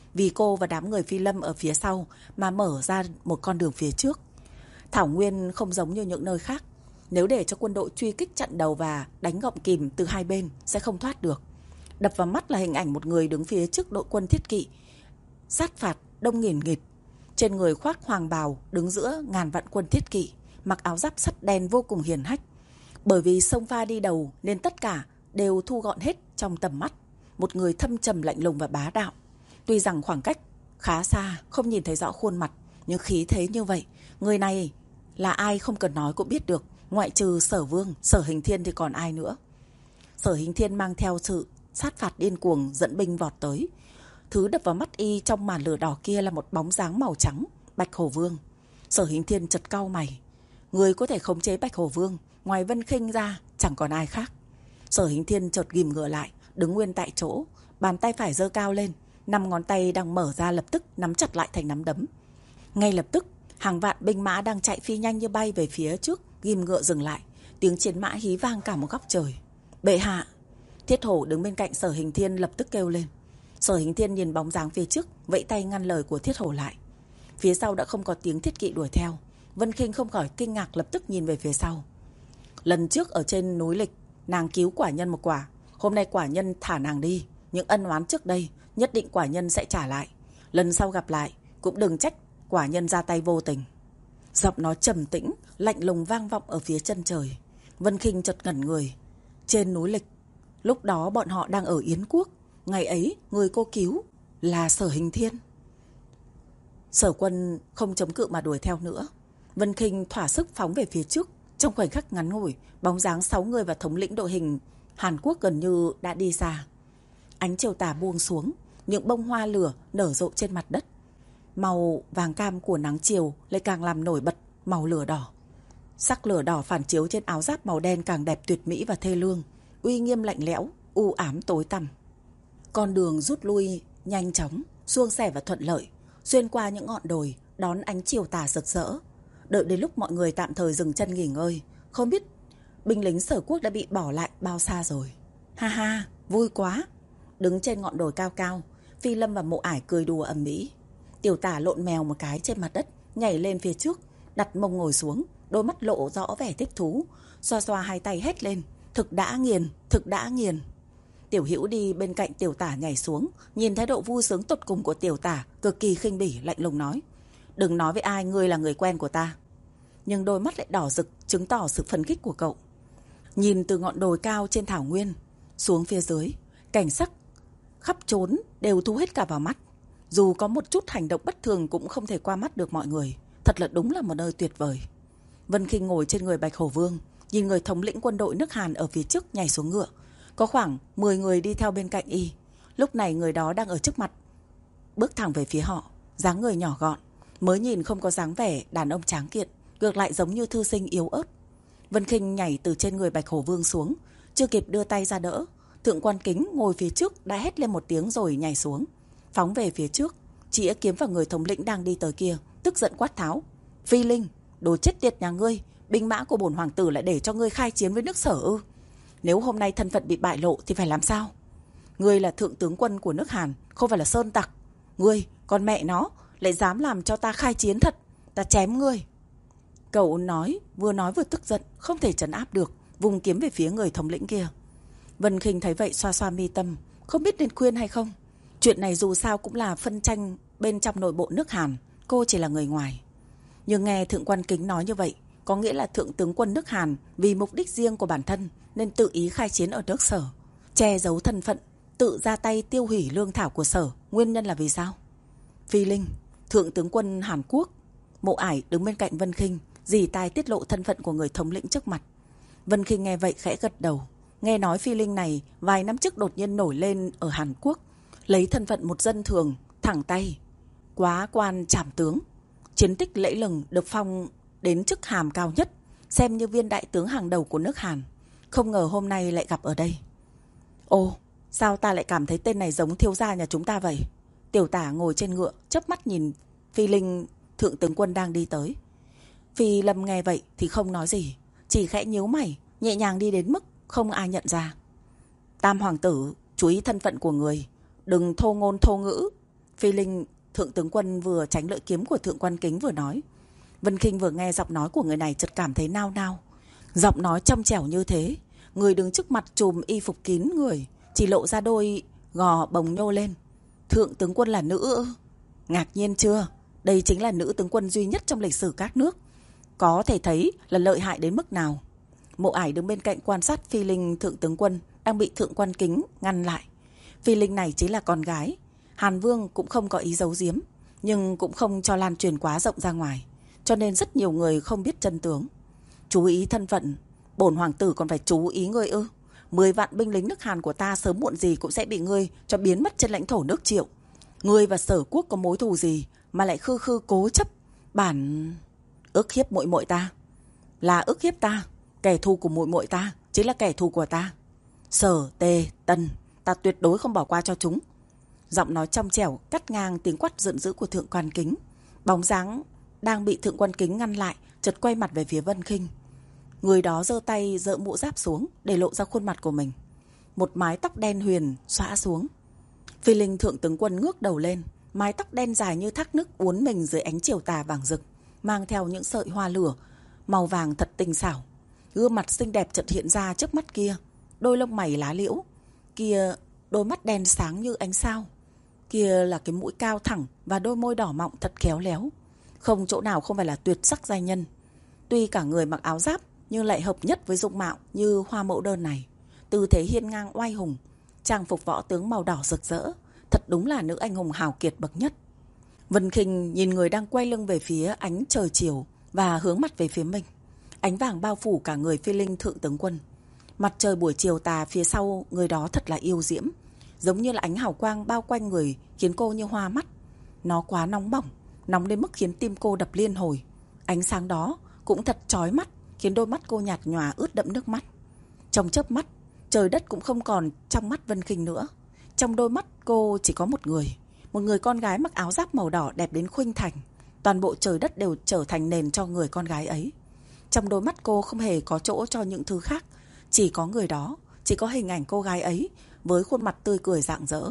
vì cô và đám người Phi Lâm ở phía sau mà mở ra một con đường phía trước. Thảo Nguyên không giống như những nơi khác. Nếu để cho quân đội truy kích chặn đầu và đánh gọng kìm từ hai bên sẽ không thoát được. Đập vào mắt là hình ảnh một người đứng phía trước đội quân thiết kỵ sát phạt đông nghìn nghịt, trên người khoác hoàng bào, đứng giữa ngàn vạn quân thiết kỵ, mặc áo giáp sắt đen vô cùng hiền hách. Bởi vì sông pha đi đầu nên tất cả đều thu gọn hết trong tầm mắt. Một người thâm trầm lạnh lùng và bá đạo. Tuy rằng khoảng cách khá xa, không nhìn thấy rõ khuôn mặt, nhưng khí thế như vậy, người này là ai không cần nói cũng biết được. Ngoại trừ Sở Vương, Sở Hình Thiên thì còn ai nữa. Sở Hình Thiên mang theo sự sát phạt điên cuồng dẫn binh vọt tới. Thứ đập vào mắt y trong màn lửa đỏ kia là một bóng dáng màu trắng, Bạch Hổ Vương. Sở Hình Thiên chật cau mày. Người có thể khống chế Bạch Hổ Vương ngoài Vân Khinh ra chẳng còn ai khác. Sở Hình Thiên chợt ghim ngựa lại, đứng nguyên tại chỗ, bàn tay phải giơ cao lên, năm ngón tay đang mở ra lập tức nắm chặt lại thành nắm đấm. Ngay lập tức, hàng vạn binh mã đang chạy phi nhanh như bay về phía trước ghim ngựa dừng lại, tiếng chiến mã hí vang cả một góc trời. Bệ hạ! Thiết Hổ đứng bên cạnh Sở Hình Thiên lập tức kêu lên. Sở Hình Thiên nhìn bóng dáng phía trước, vẫy tay ngăn lời của Thiết Hổ lại. Phía sau đã không có tiếng thiết kỵ đuổi theo. Vân Khinh không khỏi kinh ngạc, lập tức nhìn về phía sau. Lần trước ở trên núi Lịch, nàng cứu quả nhân một quả. Hôm nay quả nhân thả nàng đi. Những ân oán trước đây nhất định quả nhân sẽ trả lại. Lần sau gặp lại cũng đừng trách quả nhân ra tay vô tình. Giọng nói trầm tĩnh, lạnh lùng vang vọng ở phía chân trời. Vân Khinh chợt ngẩn người. Trên núi Lịch, lúc đó bọn họ đang ở Yến Quốc. Ngày ấy người cô cứu là Sở Hình Thiên. Sở Quân không chống cự mà đuổi theo nữa. Vân Khinh thỏa sức phóng về phía trước. Trong khoảnh khắc ngắn ngủi, bóng dáng sáu người và thống lĩnh đội hình Hàn Quốc gần như đã đi xa. Ánh chiều tà buông xuống, những bông hoa lửa nở rộ trên mặt đất. Màu vàng cam của nắng chiều lại càng làm nổi bật màu lửa đỏ. Sắc lửa đỏ phản chiếu trên áo giáp màu đen càng đẹp tuyệt mỹ và thê lương, uy nghiêm lạnh lẽo, u ám tối tăm. Con đường rút lui nhanh chóng, suôn sẻ và thuận lợi, xuyên qua những ngọn đồi, đón ánh chiều tà rực rỡ. Đợi đến lúc mọi người tạm thời dừng chân nghỉ ngơi, không biết binh lính Sở Quốc đã bị bỏ lại bao xa rồi. Ha ha, vui quá. Đứng trên ngọn đồi cao cao, Phi Lâm và Mộ Ải cười đùa ầm ĩ. Tiểu Tả lộn mèo một cái trên mặt đất, nhảy lên phía trước, đặt mông ngồi xuống, đôi mắt lộ rõ vẻ thích thú, xoa xoa hai tay hét lên, thực đã nghiền, thực đã nghiền. Tiểu Hữu đi bên cạnh Tiểu Tả nhảy xuống, nhìn thái độ vui sướng tột cùng của Tiểu Tả, cực kỳ khinh bỉ, lạnh lùng nói: đừng nói với ai ngươi là người quen của ta. Nhưng đôi mắt lại đỏ rực, chứng tỏ sự phấn khích của cậu. Nhìn từ ngọn đồi cao trên thảo nguyên xuống phía dưới, cảnh sắc khắp trốn đều thu hết cả vào mắt. Dù có một chút hành động bất thường cũng không thể qua mắt được mọi người. Thật là đúng là một nơi tuyệt vời. Vân Khinh ngồi trên người Bạch Hổ Vương, nhìn người thống lĩnh quân đội nước Hàn ở phía trước nhảy xuống ngựa. Có khoảng mười người đi theo bên cạnh y. Lúc này người đó đang ở trước mặt, bước thẳng về phía họ, dáng người nhỏ gọn, mới nhìn không có dáng vẻ đàn ông tráng kiện, ngược lại giống như thư sinh yếu ớt. Vân Khinh nhảy từ trên người Bạch Hổ Vương xuống, chưa kịp đưa tay ra đỡ, Thượng Quan Kính ngồi phía trước đã hét lên một tiếng rồi nhảy xuống, phóng về phía trước, chĩa kiếm vào người thống lĩnh đang đi tới kia, tức giận quát tháo: Phi Linh, đồ chết tiệt nhà ngươi, binh mã của bổn hoàng tử lại để cho ngươi khai chiến với nước Sở ư? Nếu hôm nay thân phận bị bại lộ thì phải làm sao? Ngươi là thượng tướng quân của nước Hàn, không phải là sơn tặc. Ngươi, con mẹ nó, lại dám làm cho ta khai chiến thật, ta chém ngươi. Cậu nói, vừa nói vừa tức giận, không thể trấn áp được, vùng kiếm về phía người thống lĩnh kia. Vân Khinh thấy vậy xoa xoa mi tâm, không biết nên khuyên hay không. Chuyện này dù sao cũng là phân tranh bên trong nội bộ nước Hàn, cô chỉ là người ngoài. Nhưng nghe Thượng Quan Kính nói như vậy, có nghĩa là thượng tướng quân nước Hàn vì mục đích riêng của bản thân nên tự ý khai chiến ở nước Sở, che giấu thân phận, tự ra tay tiêu hủy lương thảo của Sở. Nguyên nhân là vì sao? Phi Linh, thượng tướng quân Hàn Quốc. Mộ Ải đứng bên cạnh Vân Khinh, dì tai tiết lộ thân phận của người thống lĩnh trước mặt. Vân Khinh nghe vậy khẽ gật đầu. Nghe nói Phi Linh này vài năm trước đột nhiên nổi lên ở Hàn Quốc, lấy thân phận một dân thường, thẳng tay quá quan trảm tướng, chiến tích lẫy lừng, được phong đến chức hàm cao nhất, xem như viên đại tướng hàng đầu của nước Hàn. Không ngờ hôm nay lại gặp ở đây. Ồ, sao ta lại cảm thấy tên này giống thiếu gia nhà chúng ta vậy? Tiểu Tả ngồi trên ngựa, chớp mắt nhìn Phi Linh thượng tướng quân đang đi tới. Phi Lâm nghe vậy thì không nói gì, chỉ khẽ nhíu mày, nhẹ nhàng đi đến mức không ai nhận ra. Tam hoàng tử, chú ý thân phận của người, đừng thô ngôn thô ngữ. Phi Linh thượng tướng quân vừa tránh lợi kiếm của Thượng Quan Kính vừa nói. Vân Khinh vừa nghe giọng nói của người này chợt cảm thấy nao nao. Giọng nói trong trẻo như thế, người đứng trước mặt trùm y phục kín người, chỉ lộ ra đôi gò bồng nhô lên. Thượng tướng quân là nữ? Ngạc nhiên chưa? Đây chính là nữ tướng quân duy nhất trong lịch sử các nước, có thể thấy là lợi hại đến mức nào. Mộ Ải đứng bên cạnh quan sát Phi Linh thượng tướng quân đang bị Thượng Quan Kính ngăn lại. Phi Linh này chính là con gái. Hàn Vương cũng không có ý giấu giếm, nhưng cũng không cho lan truyền quá rộng ra ngoài, cho nên rất nhiều người không biết chân tướng. Chú ý thân phận, bổn hoàng tử còn phải chú ý ngươi ư? Mười vạn binh lính nước Hàn của ta sớm muộn gì cũng sẽ bị ngươi cho biến mất trên lãnh thổ nước Triệu. Ngươi và Sở Quốc có mối thù gì mà lại khư khư cố chấp bản ức hiếp muội muội ta? Là ức hiếp ta, kẻ thù của muội muội ta chính là kẻ thù của ta. Sở, Tề, Tần, ta tuyệt đối không bỏ qua cho chúng. Giọng nói trong trẻo cắt ngang tiếng quát giận dữ của Thượng Quan Kính. Bóng dáng đang bị Thượng Quan Kính ngăn lại chợt quay mặt về phía Vân Khinh. Người đó giơ tay giơ mũ giáp xuống để lộ ra khuôn mặt của mình. Một mái tóc đen huyền xõa xuống. Phi Linh thượng tướng quân ngước đầu lên, mái tóc đen dài như thác nước uốn mình dưới ánh chiều tà vàng rực, mang theo những sợi hoa lửa màu vàng thật tinh xảo. Gương mặt xinh đẹp chợt hiện ra trước mắt kia, đôi lông mày lá liễu, kia đôi mắt đen sáng như ánh sao, kia là cái mũi cao thẳng và đôi môi đỏ mọng thật khéo léo, không chỗ nào không phải là tuyệt sắc giai nhân. Tuy cả người mặc áo giáp nhưng lại hợp nhất với dung mạo như hoa mẫu đơn này, tư thế hiên ngang oai hùng, trang phục võ tướng màu đỏ rực rỡ, thật đúng là nữ anh hùng hào kiệt bậc nhất. Vân Khinh nhìn người đang quay lưng về phía ánh trời chiều và hướng mặt về phía mình. Ánh vàng bao phủ cả người Phi Linh thượng tướng quân. Mặt trời buổi chiều tà phía sau người đó thật là yêu diễm, giống như là ánh hào quang bao quanh người khiến cô như hoa mắt. Nó quá nóng bỏng, nóng đến mức khiến tim cô đập liên hồi. Ánh sáng đó cũng thật chói mắt, khiến đôi mắt cô nhạt nhòa ướt đẫm nước mắt. Trong chớp mắt, trời đất cũng không còn trong mắt Vân Khinh nữa. Trong đôi mắt cô chỉ có một người, một người con gái mặc áo giáp màu đỏ đẹp đến khuynh thành. Toàn bộ trời đất đều trở thành nền cho người con gái ấy. Trong đôi mắt cô không hề có chỗ cho những thứ khác, chỉ có người đó, chỉ có hình ảnh cô gái ấy với khuôn mặt tươi cười rạng rỡ.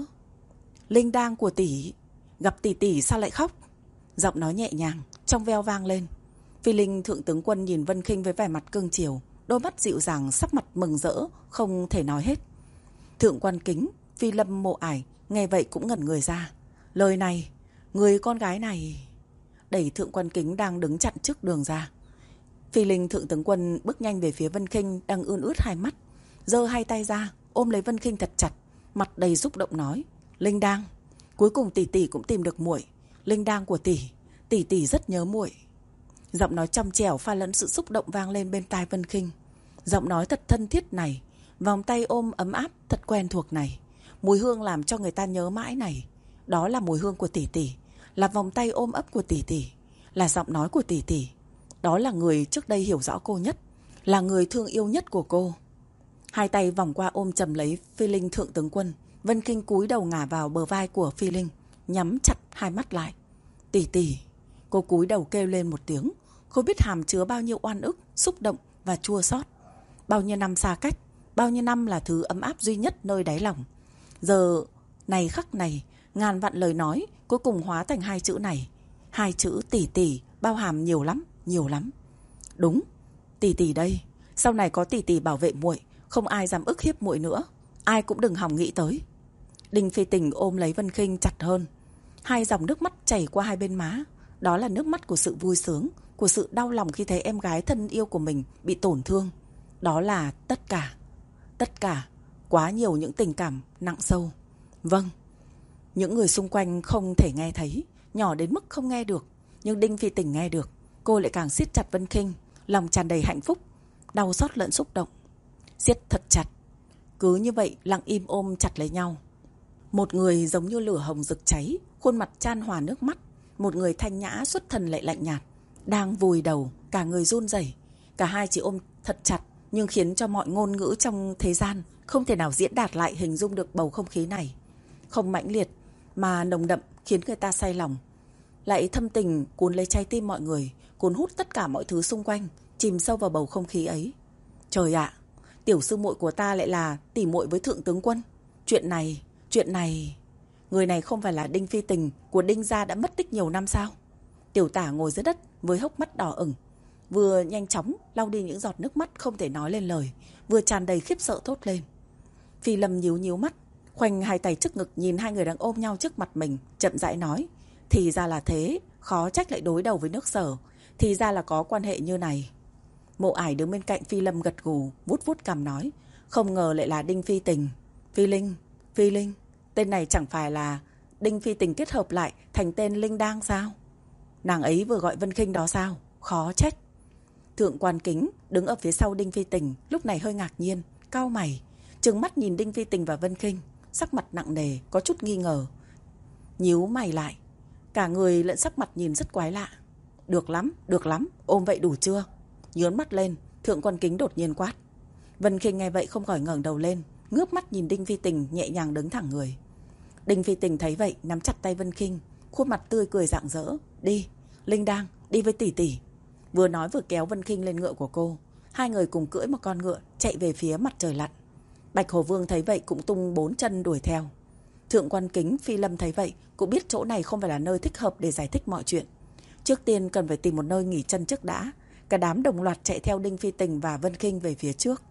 Linh đang của tỷ, gặp tỷ tỷ sao lại khóc? Giọng nói nhẹ nhàng, trong veo vang lên. Phi Linh thượng tướng quân nhìn Vân Khinh với vẻ mặt cương chiều, đôi mắt dịu dàng, sắc mặt mừng rỡ, không thể nói hết. Thượng Quan Kính, Phi Lâm, Mộ Ải nghe vậy cũng ngẩn người ra. Lời này, người con gái này... Đẩy Thượng Quan Kính đang đứng chặn trước đường ra. Phi Linh thượng tướng quân bước nhanh về phía Vân Khinh đang ươn ướt hai mắt, giơ hai tay ra ôm lấy Vân Khinh thật chặt, mặt đầy xúc động nói: Linh đang, cuối cùng tỷ tỷ cũng tìm được muội. Linh đang của tỷ, tỷ tỷ rất nhớ muội. Giọng nói trong trẻo pha lẫn sự xúc động vang lên bên tai Vân Khinh. Giọng nói thật thân thiết này, vòng tay ôm ấm áp thật quen thuộc này, mùi hương làm cho người ta nhớ mãi này, đó là mùi hương của tỷ tỷ, là vòng tay ôm ấp của tỷ tỷ, là giọng nói của tỷ tỷ. Đó là người trước đây hiểu rõ cô nhất, là người thương yêu nhất của cô. Hai tay vòng qua ôm chầm lấy Phi Linh thượng tướng quân. Vân Khinh cúi đầu ngả vào bờ vai của Phi Linh, nhắm chặt hai mắt lại. Tỷ tỷ. Cô cúi đầu kêu lên một tiếng, không biết hàm chứa bao nhiêu oan ức, xúc động và chua xót. Bao nhiêu năm xa cách, bao nhiêu năm là thứ ấm áp duy nhất nơi đáy lòng. Giờ này khắc này, ngàn vạn lời nói cuối cùng hóa thành hai chữ này. Hai chữ tỷ tỷ bao hàm nhiều lắm, nhiều lắm. Đúng, tỷ tỷ đây, sau này có tỷ tỷ bảo vệ muội, không ai dám ức hiếp muội nữa, ai cũng đừng hòng nghĩ tới. Đinh Phi Tình ôm lấy Vân Khinh chặt hơn. Hai dòng nước mắt chảy qua hai bên má. Đó là nước mắt của sự vui sướng, của sự đau lòng khi thấy em gái thân yêu của mình bị tổn thương. Đó là tất cả, tất cả, quá nhiều những tình cảm nặng sâu. Vâng, những người xung quanh không thể nghe thấy, nhỏ đến mức không nghe được, nhưng Đinh Phi Tình nghe được. Cô lại càng siết chặt Vân Khinh, lòng tràn đầy hạnh phúc, đau xót lẫn xúc động. Siết thật chặt, cứ như vậy lặng im ôm chặt lấy nhau. Một người giống như lửa hồng rực cháy, khuôn mặt chan hòa nước mắt. Một người thanh nhã xuất thần lại lạnh nhạt, đang vùi đầu, cả người run rẩy. Cả hai chỉ ôm thật chặt, nhưng khiến cho mọi ngôn ngữ trong thế gian không thể nào diễn đạt lại hình dung được bầu không khí này. Không mãnh liệt mà nồng đậm, khiến người ta say lòng, lại thâm tình cuốn lấy trái tim mọi người, cuốn hút tất cả mọi thứ xung quanh, chìm sâu vào bầu không khí ấy. Trời ạ, tiểu sư muội của ta lại là tỉ muội với thượng tướng quân. Chuyện này, chuyện này... Người này không phải là Đinh Phi Tình của Đinh gia đã mất tích nhiều năm sao? Tiểu Tả ngồi dưới đất với hốc mắt đỏ ửng, vừa nhanh chóng lau đi những giọt nước mắt không thể nói lên lời, vừa tràn đầy khiếp sợ thốt lên. Phi Lâm nhíu nhíu mắt, khoanh hai tay trước ngực nhìn hai người đang ôm nhau trước mặt mình, chậm rãi nói: thì ra là thế, khó trách lại đối đầu với nước Sở, thì ra là có quan hệ như này. Mộ Ải đứng bên cạnh Phi Lâm gật gù, vuốt vuốt cằm nói: không ngờ lại là Đinh Phi Tình. Phi Linh, Phi Linh, tên này chẳng phải là Đinh Phi Tình kết hợp lại thành tên Linh Đang sao? Nàng ấy vừa gọi Vân Khinh đó sao? Khó trách. Thượng quan Kính đứng ở phía sau Đinh Phi Tình lúc này hơi ngạc nhiên, cau mày, trừng mắt nhìn Đinh Phi Tình và Vân Khinh, sắc mặt nặng nề, có chút nghi ngờ. Nhíu mày lại, cả người lẫn sắc mặt nhìn rất quái lạ. Được lắm, được lắm, ôm vậy đủ chưa? Nhớn mắt lên, Thượng quan Kính đột nhiên quát. Vân Khinh nghe vậy không khỏi ngẩng đầu lên, ngước mắt nhìn Đinh Phi Tình, nhẹ nhàng đứng thẳng người. Đinh Phi Tình thấy vậy nắm chặt tay Vân Khinh, khuôn mặt tươi cười rạng rỡ. Đi, Linh Đang, đi với tỷ tỷ. Vừa nói vừa kéo Vân Khinh lên ngựa của cô. Hai người cùng cưỡi một con ngựa chạy về phía mặt trời lặn. Bạch Hổ Vương thấy vậy cũng tung bốn chân đuổi theo. Thượng quan Kính, Phi Lâm thấy vậy cũng biết chỗ này không phải là nơi thích hợp để giải thích mọi chuyện. Trước tiên cần phải tìm một nơi nghỉ chân trước đã. Cả đám đồng loạt chạy theo Đinh Phi Tình và Vân Khinh về phía trước.